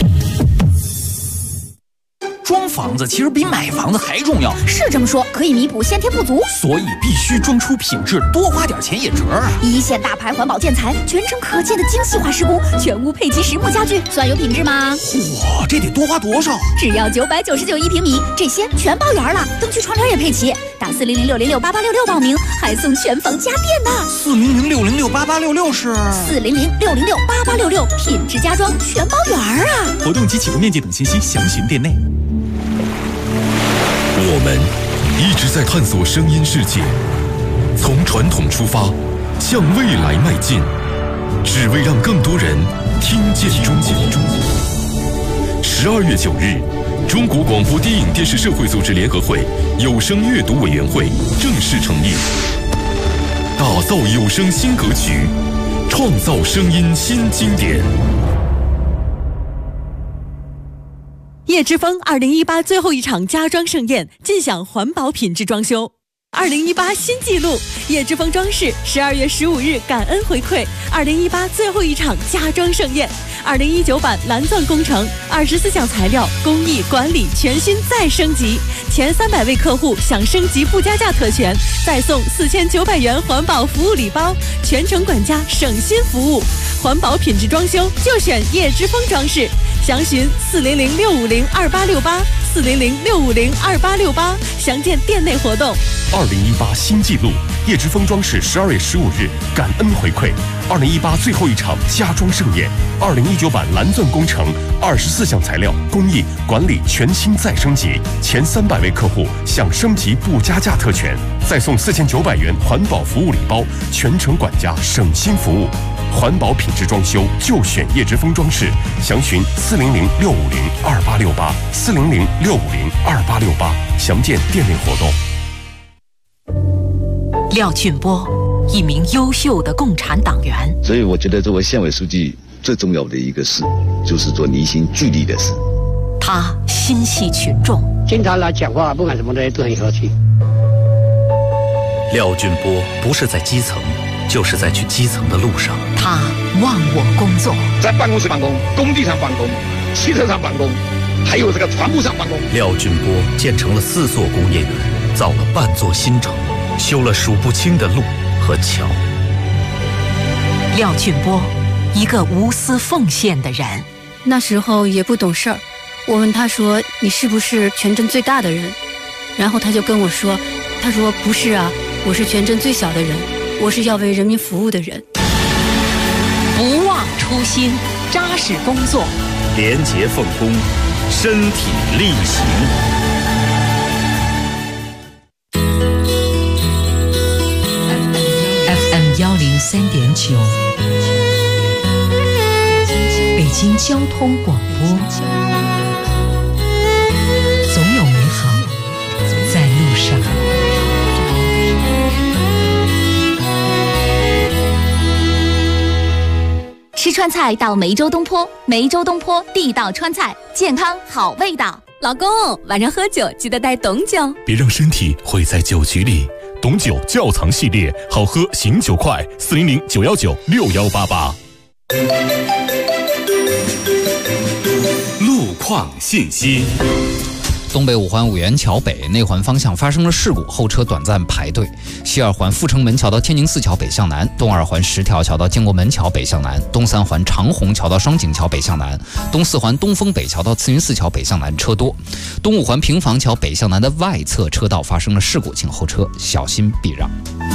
Speaker 21: 装房子其实比买房子还重要，
Speaker 7: 是这么说，可以弥补先天不足，
Speaker 21: 所以必须装出品质，多花点钱也值啊！
Speaker 7: 一线大牌环保建材，全程可见的精细化施工，全屋配齐实木家具，算有品质吗？
Speaker 21: 嚯，这得多花多少？
Speaker 7: 只要999一平米，这些全包圆了，灯区窗帘也配齐。打400-606-8866报名，还送全房家电呢。
Speaker 21: 400-606-8866是
Speaker 7: 400-606-8866，品质家装全包圆啊！
Speaker 21: 活动及起步面积等信息详询店内。
Speaker 8: 我们一直在探索声音世界，从传统出发，向未来迈进，只为让更多人听见中国。12月9日，中国广播电影电视社会组织联合会有声阅读委员会正式成立，打造有声新格局，创造声音新经典。
Speaker 26: 叶之峰2018最后一场家装盛宴，尽享环保品质装修。2018新纪录，叶之峰装饰12月15日感恩回馈2018最后一场家装盛宴，2019版蓝钻工程24项材料工艺管理全新再升级，前300位客户享升级不加价特权，再送4900元环保服务礼包，全程管家省心服务，环保品质装修就选叶之峰装饰，详询400-650-2868，400-650-2868，详见店内活动。
Speaker 8: 2018新纪录，叶之峰装饰12月15日感恩回馈2018最后一场家装盛宴，2019版蓝钻工程24项材料工艺管理全新再升级，前300位客户享升级不加价特权，再送4900元环保服务礼包，全程管家省心服务。环保品质装修就选叶之峰装饰，详询400-650-2868，400-650-2868，详见店内活动。
Speaker 27: 廖俊波，一名优秀的共产党员。
Speaker 28: 所以我觉得作为县委书记最重要的一个事，就是做凝心聚力的事。
Speaker 27: 他心系群众，
Speaker 29: 经常来讲话，不管什么的都很和气。
Speaker 23: 廖俊波不是在基层，就是在去基层的路上。
Speaker 27: 他忘我工作，
Speaker 22: 在办公室办公，工地上办公，汽车上办公，还有这个船坞上办公。
Speaker 23: 廖俊波建成了4座工业园，造了半座新城，修了数不清的路和桥。
Speaker 27: 廖俊波，一个无私奉献的人。
Speaker 2: 那时候也不懂事儿，我问他说：“你是不是全镇最大的人？”然后他就跟我说：“他说不是啊，我是全镇最小的人，我是要为人民服务的人。”
Speaker 27: 不忘初心，扎实工作，
Speaker 23: 廉洁奉公，身体力行。
Speaker 27: FM103.9，北京交通广播，总有美好在路上。
Speaker 7: 吃川菜到梅州东坡，梅州东坡地道川菜，健康好味道。
Speaker 26: 老公，晚上喝酒记得带董酒，
Speaker 8: 别让身体毁在酒局里。董酒窖藏系列，好喝醒酒快，400-919-6188。
Speaker 23: 路况信息。
Speaker 9: 东北五环五元桥北内环方向发生了事故，后车短暂排队。西二环阜成门桥到天宁寺桥北向南，东二环10条桥到建国门桥北向南，东三环长虹桥到双井桥北向南，东四环东风北桥到慈云寺桥北向南车多。东五环平房桥北向南的外侧车道发生了事故，请后车小心避让。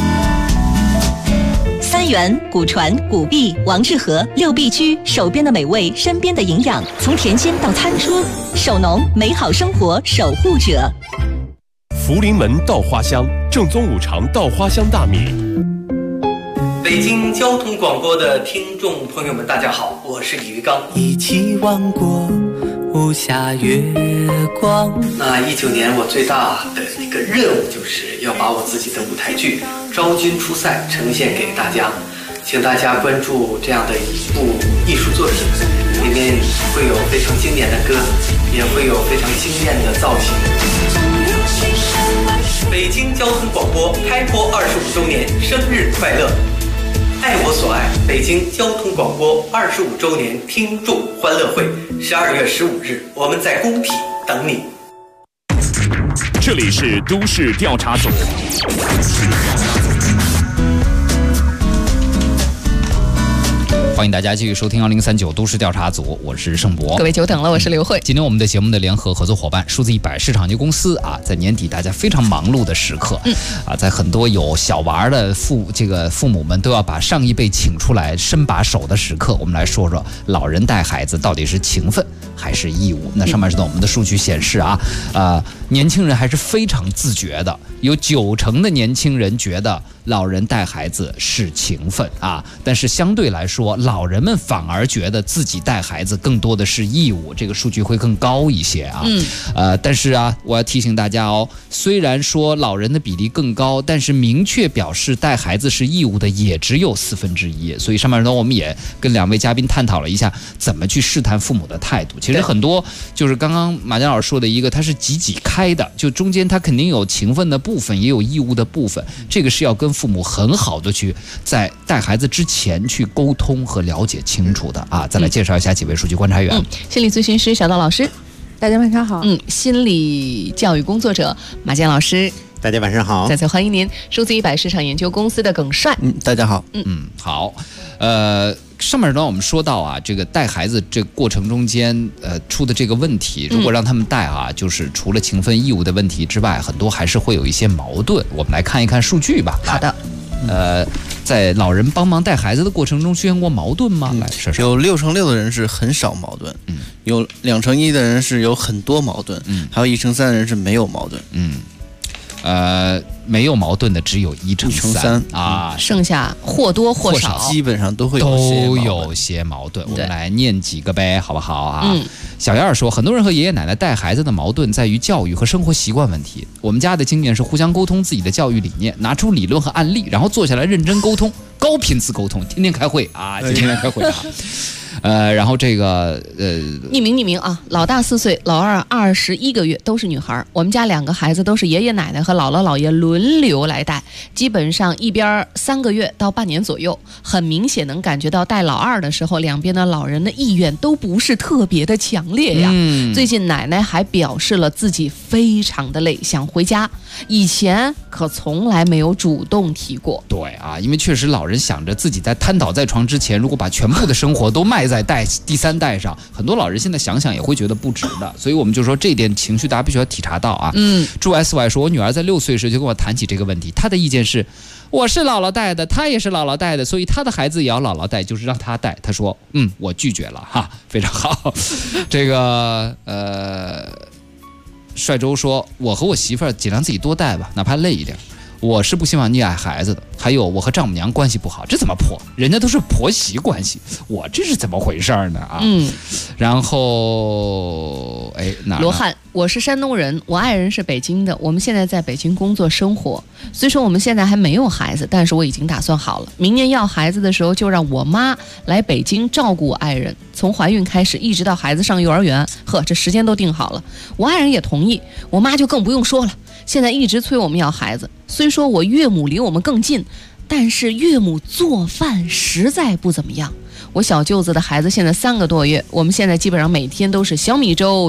Speaker 13: 三元、古传、古币、王致和6必居，手边的美味，身边的营养，从甜心到餐桌，手农美好生活守护者。
Speaker 8: 福临门稻花香，正宗五常稻花香大米。
Speaker 4: 北京交通广播的听众朋友们，大家好，我是李玉刚。一起望过无暇月光。那19年我最大的一个任务就是要把我自己的舞台剧《昭君出塞》呈现给大家，请大家关注这样的一部艺术作品，里面会有非常经典的歌，也会有非常惊艳的造型。北京交通广播开播25周年生日快乐！爱我所爱，北京交通广播25周年听众欢乐会，12月15日，我们在工体等你。
Speaker 8: 这里是都市调查组。
Speaker 9: 欢迎大家继续收听2039都市调查组，我是盛博。
Speaker 1: 各位久等了，我是刘慧。
Speaker 9: 今天我们的节目的联合合作伙伴数字100市场级公司啊，在年底大家非常忙碌的时刻，在很多有小娃的父母们都要把上一辈请出来伸把手的时刻，我们来说说老人带孩子到底是情分还是义务？那上面是我们的数据显示年轻人还是非常自觉的，有90%的年轻人觉得老人带孩子是情分啊，但是相对来说，老人们反而觉得自己带孩子更多的是义务，这个数据会更高一些啊。但是我要提醒大家哦，虽然说老人的比例更高，但是明确表示带孩子是义务的也只有1/4。所以上面呢，我们也跟2位嘉宾探讨了一下怎么去试探父母的态度。其实很多就是刚刚马江老师说的一个，它是几开的，就中间它肯定有情分的部分，也有义务的部分，这个是要跟父母很好的去在带孩子之前去沟通和了解清楚的啊。再来介绍一下几位数据观察员。
Speaker 1: 心理咨询师小道老师，
Speaker 14: 大家晚上好。
Speaker 1: 心理教育工作者马健老师，
Speaker 17: 大家晚上好。
Speaker 1: 再次欢迎您，数字100市场研究公司的耿帅。
Speaker 16: 大家好。
Speaker 9: 好。上面呢，我们说到这个带孩子这过程中间出的这个问题，如果让他们带就是除了情分义务的问题之外，很多还是会有一些矛盾。我们来看一看数据吧。
Speaker 1: 好的。
Speaker 9: 在老人帮忙带孩子的过程中出现过矛盾吗？
Speaker 16: 有6%的人是很少矛盾，有2%的人是有很多矛盾，还有1%-3%的人是没有矛盾。
Speaker 9: 没有矛盾的只有1%-3%啊，
Speaker 1: 剩下或多或少，
Speaker 16: 基本上都
Speaker 9: 有些矛盾。我们来念几个呗，好不好啊？小燕说，很多人和爷爷奶奶带孩子的矛盾在于教育和生活习惯问题。我们家的经验是互相沟通自己的教育理念，拿出理论和案例，然后坐下来认真沟通，高频次沟通，天天开会啊，天天开会啊。 然后这个
Speaker 1: 匿名啊，老大4岁，老二21个月，都是女孩。我们家2个孩子都是爷爷奶奶和姥姥姥爷轮流来带，基本上一边3个月到半年左右。很明显能感觉到带老二的时候，两边的老人的意愿都不是特别的强烈呀。最近奶奶还表示了自己非常的累，想回家，以前可从来没有主动提过。
Speaker 9: 对啊，因为确实老人想着自己在瘫倒在床之前，如果把全部的生活都卖在第3代上，很多老人现在想想也会觉得不值的。所以我们就说这点情绪大家必须要体察到啊。祝 SY 说，我女儿在6岁时就跟我谈起这个问题，她的意见是，我是姥姥带的，她也是姥姥带的，所以她的孩子也要姥姥带，就是让她带。她说，我拒绝了哈，非常好。这个帅周说，我和我媳妇儿尽量自己多带吧，哪怕累一点。我是不希望溺爱孩子的。还有，我和丈母娘关系不好，这怎么破？人家都是婆媳关系，我这是怎么回事呢？啊，然后，哪
Speaker 1: 罗汉，我是山东人，我爱人是北京的，我们现在在北京工作生活。虽说我们现在还没有孩子，但是我已经打算好了，明年要孩子的时候就让我妈来北京照顾我爱人，从怀孕开始一直到孩子上幼儿园，这时间都定好了。我爱人也同意，我妈就更不用说了。现在一直催我们要孩子，虽说我岳母离我们更近，但是岳母做饭实在不怎么样。我小舅子的孩子现在3个多月，我们现在基本上每天都是小米粥。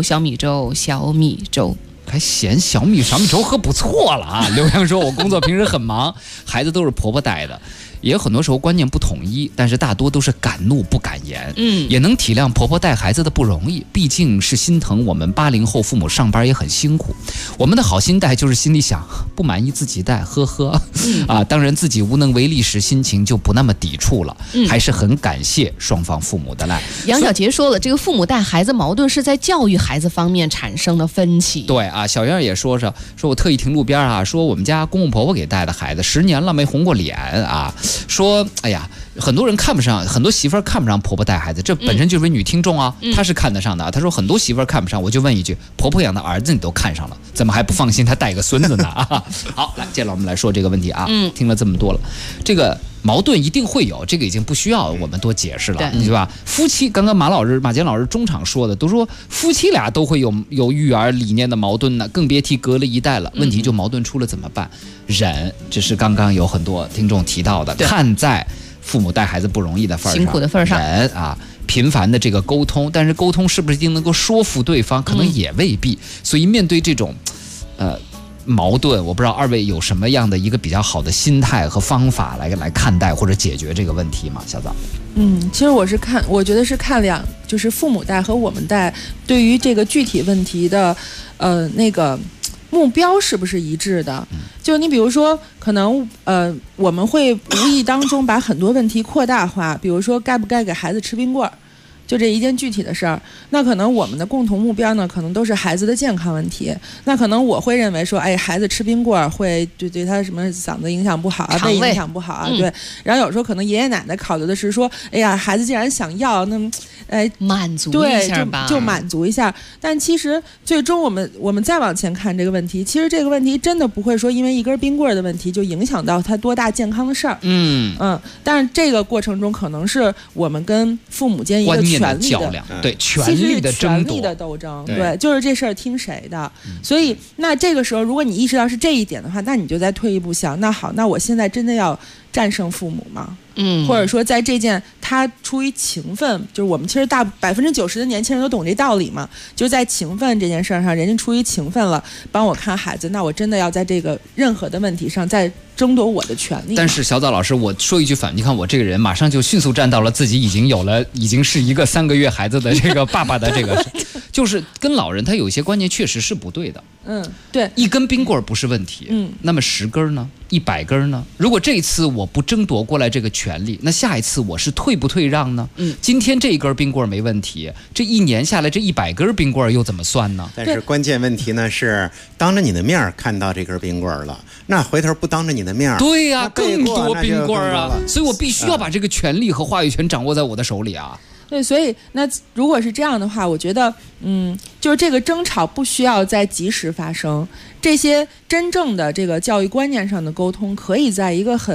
Speaker 9: 还嫌小米粥喝不错了啊！刘洋说，我工作平时很忙，孩子都是婆婆带的，也很多时候观念不统一，但是大多都是敢怒不敢言。也能体谅婆婆带孩子的不容易，毕竟是心疼我们80后父母上班也很辛苦。我们的好心带就是心里想不满意自己带，当然自己无能为力时心情就不那么抵触了。还是很感谢双方父母的来。
Speaker 1: 杨小杰说了，这个父母带孩子矛盾是在教育孩子方面产生的分歧。
Speaker 9: 对啊，小燕也说我特意停路边啊，说我们家公公婆婆给带的孩子10年了没红过脸啊，说哎呀，很多人看不上，很多媳妇儿看不上婆婆带孩子，这本身就是位女听众啊，她是看得上的啊。她说很多媳妇儿看不上，我就问一句，婆婆养的儿子你都看上了，怎么还不放心她带个孙子呢？好，来，接下来我们来说这个问题啊。听了这么多了，这个矛盾一定会有，这个已经不需要我们多解释了，对吧？夫妻，刚刚马坚老师中场说的，都说夫妻俩都会有育儿理念的矛盾呢，更别提隔了一代了。问题就矛盾出了怎么办？忍，这是刚刚有很多听众提到的，看在父母带孩子不容易的份儿上，
Speaker 1: 辛苦的份儿上，
Speaker 9: 忍啊。频繁的这个沟通，但是沟通是不是一定能够说服对方？可能也未必。所以面对这种，矛盾，我不知道二位有什么样的一个比较好的心态和方法来看待或者解决这个问题吗？小枣。
Speaker 14: 其实我觉得是看就是父母带和我们带对于这个具体问题的，那个目标是不是一致的？就你比如说，可能我们会无意当中把很多问题扩大化，比如说该不该给孩子吃冰棍儿。就这一件具体的事儿，那可能我们的共同目标呢，可能都是孩子的健康问题。那可能我会认为说，孩子吃冰棍儿会对他什么嗓子影响不好啊，胃影响不好啊，对。然后有时候可能爷爷奶奶考虑的是说，孩子既然想要，那
Speaker 1: 满足一下吧，
Speaker 14: 就满足一下。但其实最终我们再往前看这个问题，其实这个问题真的不会说因为一根冰棍儿的问题就影响到他多大健康的事儿。但是这个过程中可能是我们跟父母间一个权力的
Speaker 9: 对权力的争夺，
Speaker 14: 权力的斗争，对，就是这事儿听谁的。所以那这个时候，如果你意识到是这一点的话，那你就再退一步想，那好，那我现在真的要战胜父母吗？或者说在这件他出于情分，就是我们其实90%的年轻人都懂这道理嘛，就是在情分这件事上，人家出于情分了帮我看孩子，那我真的要在这个任何的问题上再争夺我的权利。
Speaker 9: 但是小枣老师，我说一句反，你看我这个人马上就迅速站到了自己已经是一个3个月孩子的这个爸爸的这个，就是跟老人他有些观念确实是不对的。
Speaker 14: 对，
Speaker 9: 一根冰棍不是问题，那么10根呢？100根呢？如果这次我不争夺过来这个权利，那下一次我是退不退让呢？今天这一根冰棍没问题，这1年下来这100根冰棍又怎么算呢？
Speaker 17: 但是关键问题呢是当着你的面看到这根冰棍了，那回头不当着你的面，
Speaker 9: 对呀，更多冰棍啊！所以我必须要把这个权利和话语权掌握在我的手里啊。
Speaker 14: 对，所以那如果是这样的话，我觉得，就是这个争吵不需要在及时发生，这些真正的这个教育观念上的沟通，可以在一个很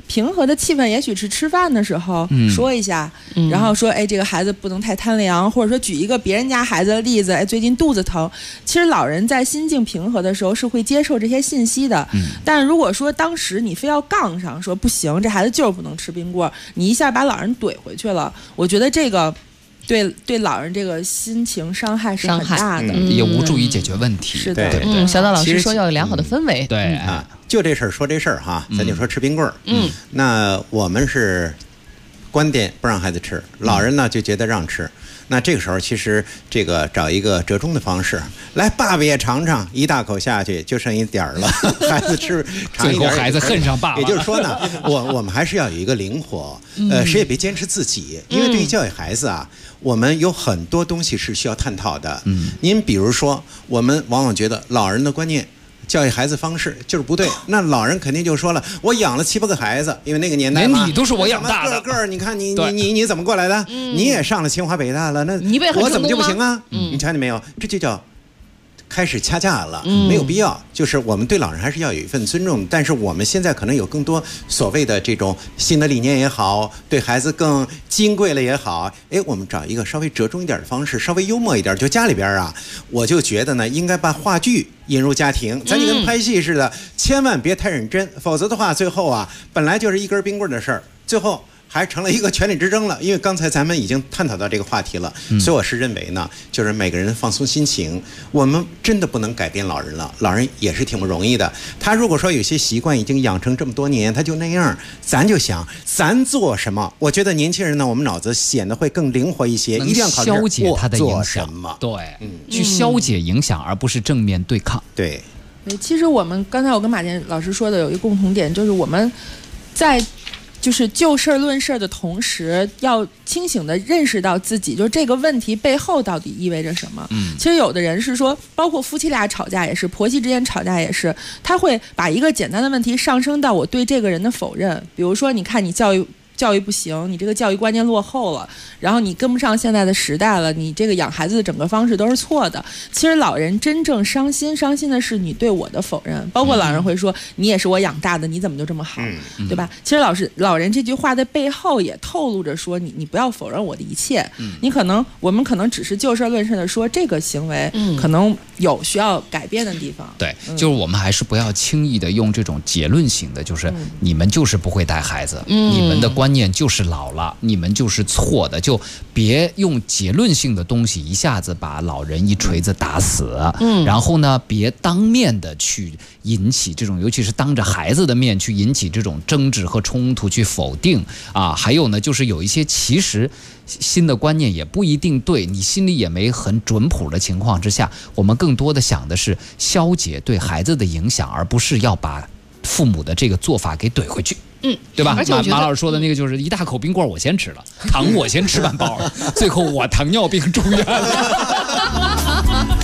Speaker 14: 平和的气氛，也许是吃饭的时候说一下，然后说这个孩子不能太贪凉，或者说举一个别人家孩子的例子，最近肚子疼。其实老人在心境平和的时候是会接受这些信息的，但是如果说当时你非要杠上说不行，这孩子就是不能吃冰棍，你一下把老人怼回去了，我觉得这个对老人这个心情伤害是很大的，
Speaker 9: 也无助于解决问题。
Speaker 14: 是的，
Speaker 1: 对。小岛老师说要有良好的氛围。
Speaker 9: 对
Speaker 17: 啊，就这事儿说这事儿哈，咱就说吃冰棍儿。那我们是观点不让孩子吃，老人呢就觉得让吃。那这个时候其实这个找一个折中的方式，来爸爸也尝尝，一大口下去就剩一点儿了，孩子吃尝一点，
Speaker 9: 最后孩子恨上爸爸。
Speaker 17: 也就是说呢，我们还是要有一个灵活，谁也别坚持自己，因为对于教育孩子啊，我们有很多东西是需要探讨的。您比如说，我们往往觉得老人的观念。教育孩子方式就是不对，那老人肯定就说了，我养了7、8个孩子，因为那个年代嘛，
Speaker 9: 连你都是我养大的，
Speaker 17: 个你看你怎么过来的？你也上了清华北大了，那我怎么就不行啊？你瞧见没有？这就叫开始掐架了，没有必要。就是我们对老人还是要有一份尊重，但是我们现在可能有更多所谓的这种新的理念也好，对孩子更金贵了也好，我们找一个稍微折中一点的方式，稍微幽默一点。就家里边啊，我就觉得呢，应该把话剧引入家庭，咱就跟拍戏似的，千万别太认真，否则的话，最后啊，本来就是一根冰棍的事儿，最后还成了一个权力之争了。因为刚才咱们已经探讨到这个话题了，所以我是认为呢，就是每个人放松心情，我们真的不能改变老人了，老人也是挺不容易的。他如果说有些习惯已经养成这么多年，他就那样，咱就想咱做什么。我觉得年轻人呢，我们脑子显得会更灵活一些，一定要考虑
Speaker 9: 消解他的影
Speaker 17: 响。
Speaker 9: 对，去消解影响，而不是正面对抗。
Speaker 17: 对，
Speaker 14: 其实我们刚才我跟马健老师说的有一个共同点，就是我们在就是就事论事的同时，要清醒地认识到自己，就是这个问题背后到底意味着什么。其实有的人是说，包括夫妻俩吵架也是，婆媳之间吵架也是，他会把一个简单的问题上升到我对这个人的否认。比如说，你看你教育不行，你这个教育观念落后了，然后你跟不上现在的时代了，你这个养孩子的整个方式都是错的。其实老人真正伤心的是你对我的否认，包括老人会说，你也是我养大的，你怎么就这么好，对吧？其实老人这句话的背后也透露着说，你不要否认我的一切，我们可能只是就事论事的说这个行为可能有需要改变的地方。
Speaker 9: 对，就是我们还是不要轻易的用这种结论型的，就是你们就是不会带孩子，你们的观念就是老了，你们就是错的，就别用结论性的东西一下子把老人一锤子打死。然后呢，别当面的去引起这种，尤其是当着孩子的面去引起这种争执和冲突，去否定啊。还有呢，就是有一些其实新的观念也不一定对，你心里也没很准谱的情况之下，我们更多的想的是消解对孩子的影响，而不是要把父母的这个做法给怼回去。对吧？马老师说的那个就是一大口冰棍我先吃了，糖我先吃半包，最后我糖尿病住院了。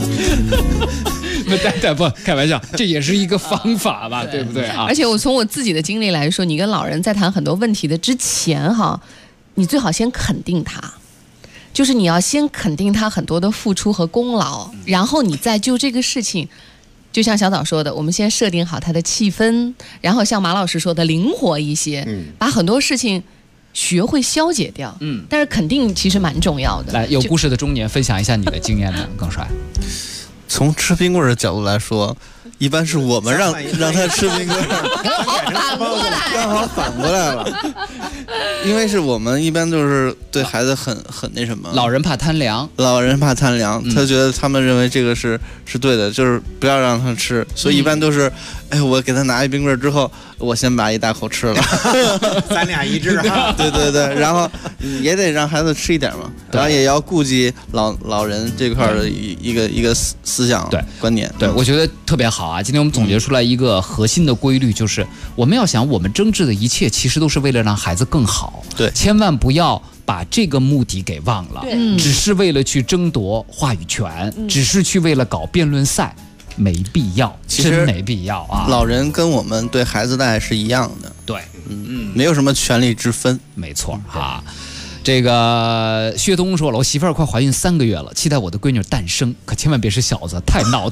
Speaker 9: 但不开玩笑，这也是一个方法吧，对不对啊？
Speaker 1: 而且我从我自己的经历来说，你跟老人在谈很多问题的之前哈，你最好先肯定他，就是你要先肯定他很多的付出和功劳，然后你再就这个事情。就像小枣说的，我们先设定好他的气氛，然后像马老师说的灵活一些，把很多事情学会消解掉。但是肯定其实蛮重要的。
Speaker 9: 来，有故事的中年分享一下你的经验呢，更帅。
Speaker 16: 从吃冰棍的角度来说，一般是我们让他吃冰棍，刚好反过来了。因为是我们一般都是对孩子很那什么，
Speaker 9: 老人怕贪凉，
Speaker 16: 他觉得他们认为这个是对的，就是不要让他吃，所以一般都是，我给他拿一冰棍之后，我先把一大口吃了，
Speaker 17: 咱俩一致哈。
Speaker 16: 对，然后也得让孩子吃一点嘛，然后也要顾及老人这块的一个思想观点。
Speaker 9: 对，我觉得特别好啊！今天我们总结出来一个核心的规律，就是我们要想，我们争执的一切其实都是为了让孩子更好。
Speaker 16: 对，
Speaker 9: 千万不要把这个目的给忘了，只是为了去争夺话语权，只是去为了搞辩论赛，没必要，真没必要啊！
Speaker 16: 老人跟我们对孩子的爱是一样的，
Speaker 9: 对，
Speaker 16: 没有什么权利之分，
Speaker 9: 没错啊。这个薛东说了，我媳妇儿快怀孕3个月了，期待我的闺女诞生，可千万别是小子，太闹腾了。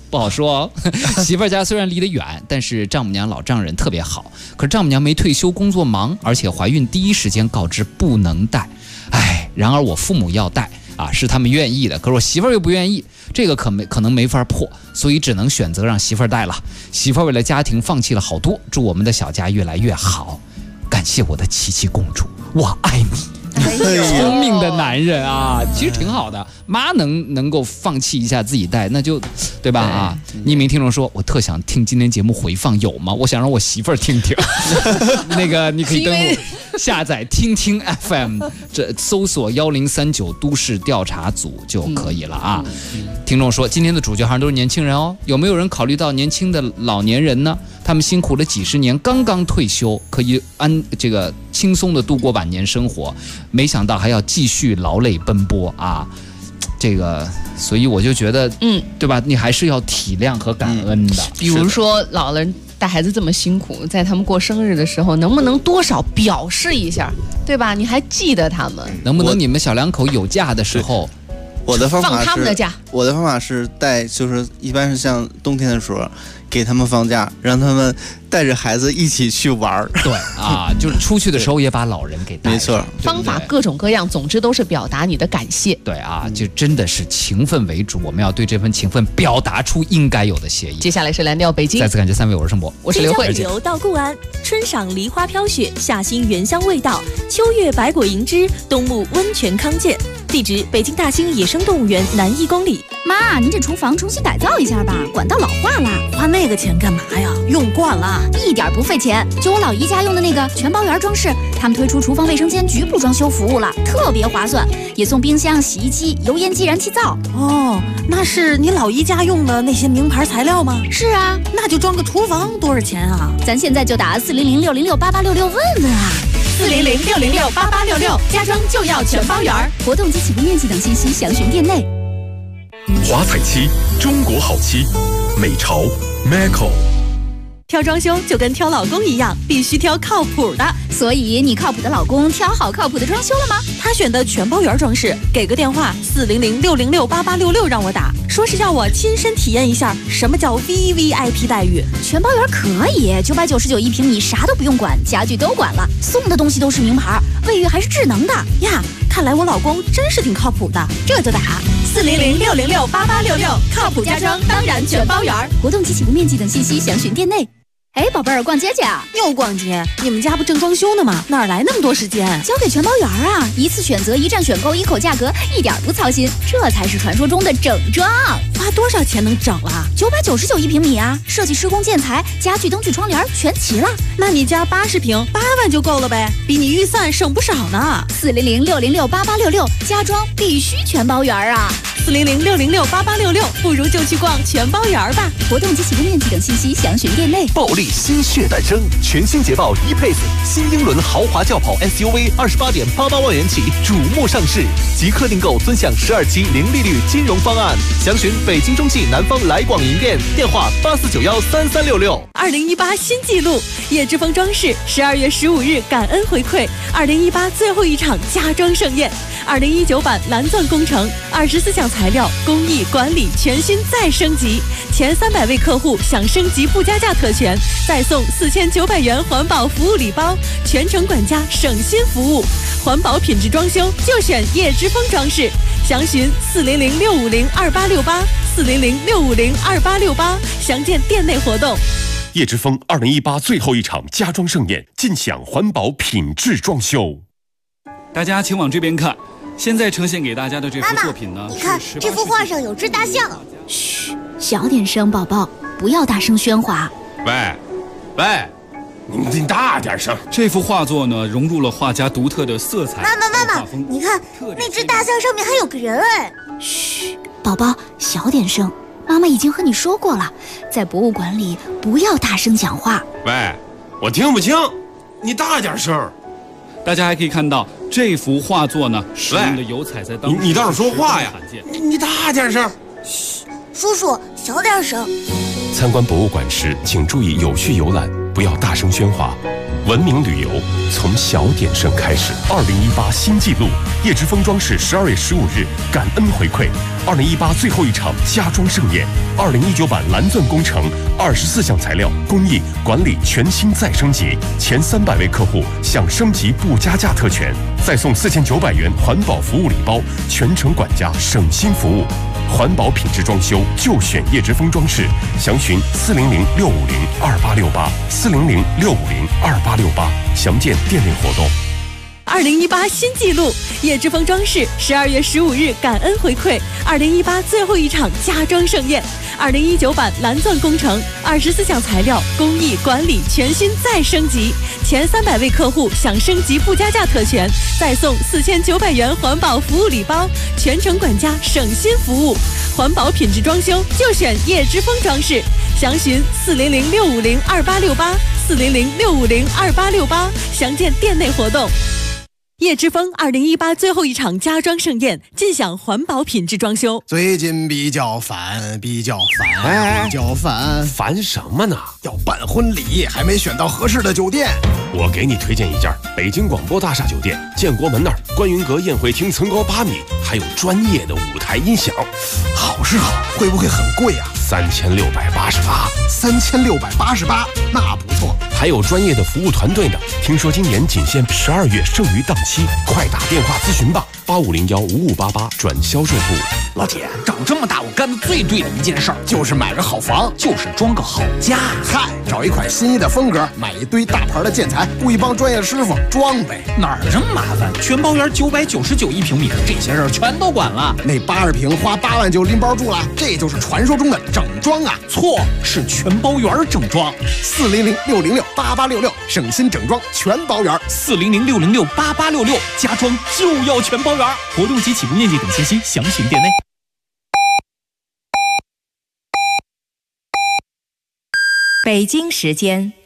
Speaker 9: 不好说哦。媳妇儿家虽然离得远，但是丈母娘老丈人特别好。可是丈母娘没退休，工作忙，而且怀孕第一时间告知不能带。然而我父母要带啊，是他们愿意的，可是我媳妇儿又不愿意，这个可能没法破，所以只能选择让媳妇儿带了。媳妇儿为了家庭放弃了好多，祝我们的小家越来越好。感谢我的琪琪公主，我爱你。聪明的男人啊，其实挺好的。妈能够放弃一下自己带，那就对吧？啊，匿名听众说，我特想听今天节目回放，有吗？我想让我媳妇儿听听。那个你可以登录下载听听 FM， 这搜索1039都市调查组就可以了啊。听众说，今天的主角好像都是年轻人哦，有没有人考虑到年轻的老年人呢？他们辛苦了几十年，刚刚退休，可以这个轻松的度过晚年生活，没想到还要继续劳累奔波啊！这个，所以我就觉得，对吧？你还是要体谅和感恩的。
Speaker 1: 比如说，老人带孩子这么辛苦，在他们过生日的时候，能不能多少表示一下，对吧？你还记得他们？
Speaker 9: 能不能你们小两口有假的时候？
Speaker 16: 我的方法是
Speaker 1: 放他们的假。
Speaker 16: 我的方法是就是一般是像冬天的时候，给他们放假，让他们带着孩子一起去玩儿。
Speaker 9: 对啊，就是出去的时候也把老人给带上。
Speaker 16: 没错，
Speaker 1: 方法各种各样，总之都是表达你的感谢。
Speaker 9: 对啊，就真的是情分为主，我们要对这份情分表达出应该有的谢意。
Speaker 1: 接下来是蓝调北京，
Speaker 9: 再次感谢3位，我是盛博，
Speaker 1: 我是刘慧。
Speaker 26: 旅游到固安，春赏梨花飘雪，夏欣原香味道，秋月百果银枝，冬沐温泉康健。地址：北京大兴野生动物园南1公里。
Speaker 7: 妈，您这厨房重新改造一下吧，管道老化了。
Speaker 26: 花那个钱干嘛呀？用惯了，
Speaker 7: 一点不费钱。就我老姨家用的那个全包圆装饰，他们推出厨房卫生间局部装修服务了，特别划算，也送冰箱、洗衣机、油烟机、燃气灶。
Speaker 26: 哦，那是你老姨家用的那些名牌材料吗？
Speaker 7: 是啊，
Speaker 26: 那就装个厨房多少钱啊？
Speaker 7: 咱现在就打400-606-8866问问啊。
Speaker 26: 400-606-8866，家装就要全包圆。
Speaker 7: 活动及起步面积等信息详询店内。
Speaker 8: 华彩漆，中国好漆，美潮 Macro。
Speaker 26: 挑装修就跟挑老公一样，必须挑靠谱的。
Speaker 7: 所以你靠谱的老公挑好靠谱的装修了吗？
Speaker 26: 他选的全包圆装饰，给个电话400-606-8866让我打，说是要我亲身体验一下什么叫 VVIP 待遇。
Speaker 7: 全包圆可以，999一平米，啥都不用管，家具都管了，送的东西都是名牌，卫浴还是智能的
Speaker 26: 呀。看来我老公真是挺靠谱的，
Speaker 7: 这就打
Speaker 26: 400-606-8866，靠谱家装当然全包圆。
Speaker 7: 活动及起步面积等信息详询店内。哎，宝贝儿，逛街去啊？
Speaker 26: 又逛街？你们家不正装修呢吗？哪来那么多时间？
Speaker 7: 交给全包圆啊，一次选择，一站选购，一口价格，一点不操心，这才是传说中的整装。
Speaker 26: 花多少钱能整了
Speaker 7: ？999一平米啊，设计施工建材、家具、灯具、窗帘全齐了。
Speaker 26: 那你家80平，8万就够了呗，比你预算省不少呢。
Speaker 7: 400-606-8866，家装必须全包圆啊。
Speaker 26: 400-606-8866，不如就去逛全包圆吧。
Speaker 7: 活动及起步面积等信息详询店内。
Speaker 23: 暴力心血诞生，全新捷豹E-Pace新英伦豪华轿跑 SUV28.88万元起，瞩目上市，即刻订购尊享12期零利率金融方案。详询北京中汽南方来广营店，电话84913366。
Speaker 26: 2018新纪录，叶之峰装饰12月15日感恩回馈2018最后一场家装盛宴。2019版蓝钻工程，24项材料工艺管理全新再升级，前300位客户享升级附加价特权，再送4900元环保服务礼包，全程管家省心服务，环保品质装修就选叶之峰装饰。详询400-650-2868，400-650-2868，详见店内活动。
Speaker 8: 叶之峰2018最后一场家装盛宴，尽享环保品质装修。
Speaker 3: 大家请往这边看，现在呈现给大家的这幅作品呢，
Speaker 5: 你看这幅画上有只大象。
Speaker 7: 嘘，小点声，宝宝，不要大声喧哗。
Speaker 3: 喂，
Speaker 22: 你大点声。
Speaker 3: 这幅画作呢，融入了画家独特的色彩。
Speaker 5: 妈妈，你看那只大象上面还有个人哎。
Speaker 7: 嘘，宝宝，小点声。妈妈已经和你说过了，在博物馆里不要大声讲话。
Speaker 22: 喂，我听不清，你大点声。
Speaker 3: 大家还可以看到这幅画作呢，使用的油彩在当时
Speaker 22: 你倒是说话呀！你大点声。
Speaker 5: 嘘，叔叔小点声。
Speaker 8: 参观博物馆时，请注意有序游览，不要大声喧哗。 文明旅游从小点声开始。2018新纪录，叶之峰装饰12月15日感恩回馈2018最后一场家装盛宴。2019版蓝钻工程24项材料工艺管理全新再升级，前300位客户享升级不加价特权，再送4900元环保服务礼包，全程管家省心服务。环保品质装修就选叶之峰装饰，详询400-650-2868，400-650-2868，详见店内活动。
Speaker 26: 2018新纪录，叶之峰装饰12月15日感恩回馈2018最后一场家装盛宴。2019版蓝钻工程24项材料工艺管理全新再升级，前300位客户享升级不加价特权，再送4900元环保服务礼包，全程管家省心服务。环保品质装修就选叶之峰装饰，详询400-650-2868，400-650-2868，详见店内活动。叶之峰2018最后一场家装盛宴，尽享环保品质装修。
Speaker 22: 最近比较烦，
Speaker 28: 烦什么呢？
Speaker 22: 要办婚礼，还没选到合适的酒店。
Speaker 28: 我给你推荐一家北京广播大厦酒店，建国门那儿观云阁宴会厅层高8米，还有专业的舞台音响。
Speaker 22: 好是好，会不会很贵啊
Speaker 28: ？3688，
Speaker 22: 那不错。
Speaker 28: 还有专业的服务团队呢。听说今年仅限12月剩余档期，快打电话咨询吧，8501-5588转销售部。
Speaker 21: 老铁，长这么大我干的最对的一件事儿
Speaker 22: 就是买个好房，
Speaker 21: 就是装个好家。
Speaker 22: 嗨，找一款心仪的风格，买一堆大牌的建材，雇一帮专业师傅装呗。
Speaker 21: 哪儿这么麻烦？全包圆999一平米，这些事儿全都管了。
Speaker 22: 那80平花8万就拎包住了，这就是传说中的整装啊！
Speaker 21: 错，是全包圆整装。
Speaker 22: 400-606-8866，省心整装全包圆。
Speaker 21: 400-606-8866，家装就要全包圆。活动及起步面积等信息详询店内。
Speaker 6: 北京时间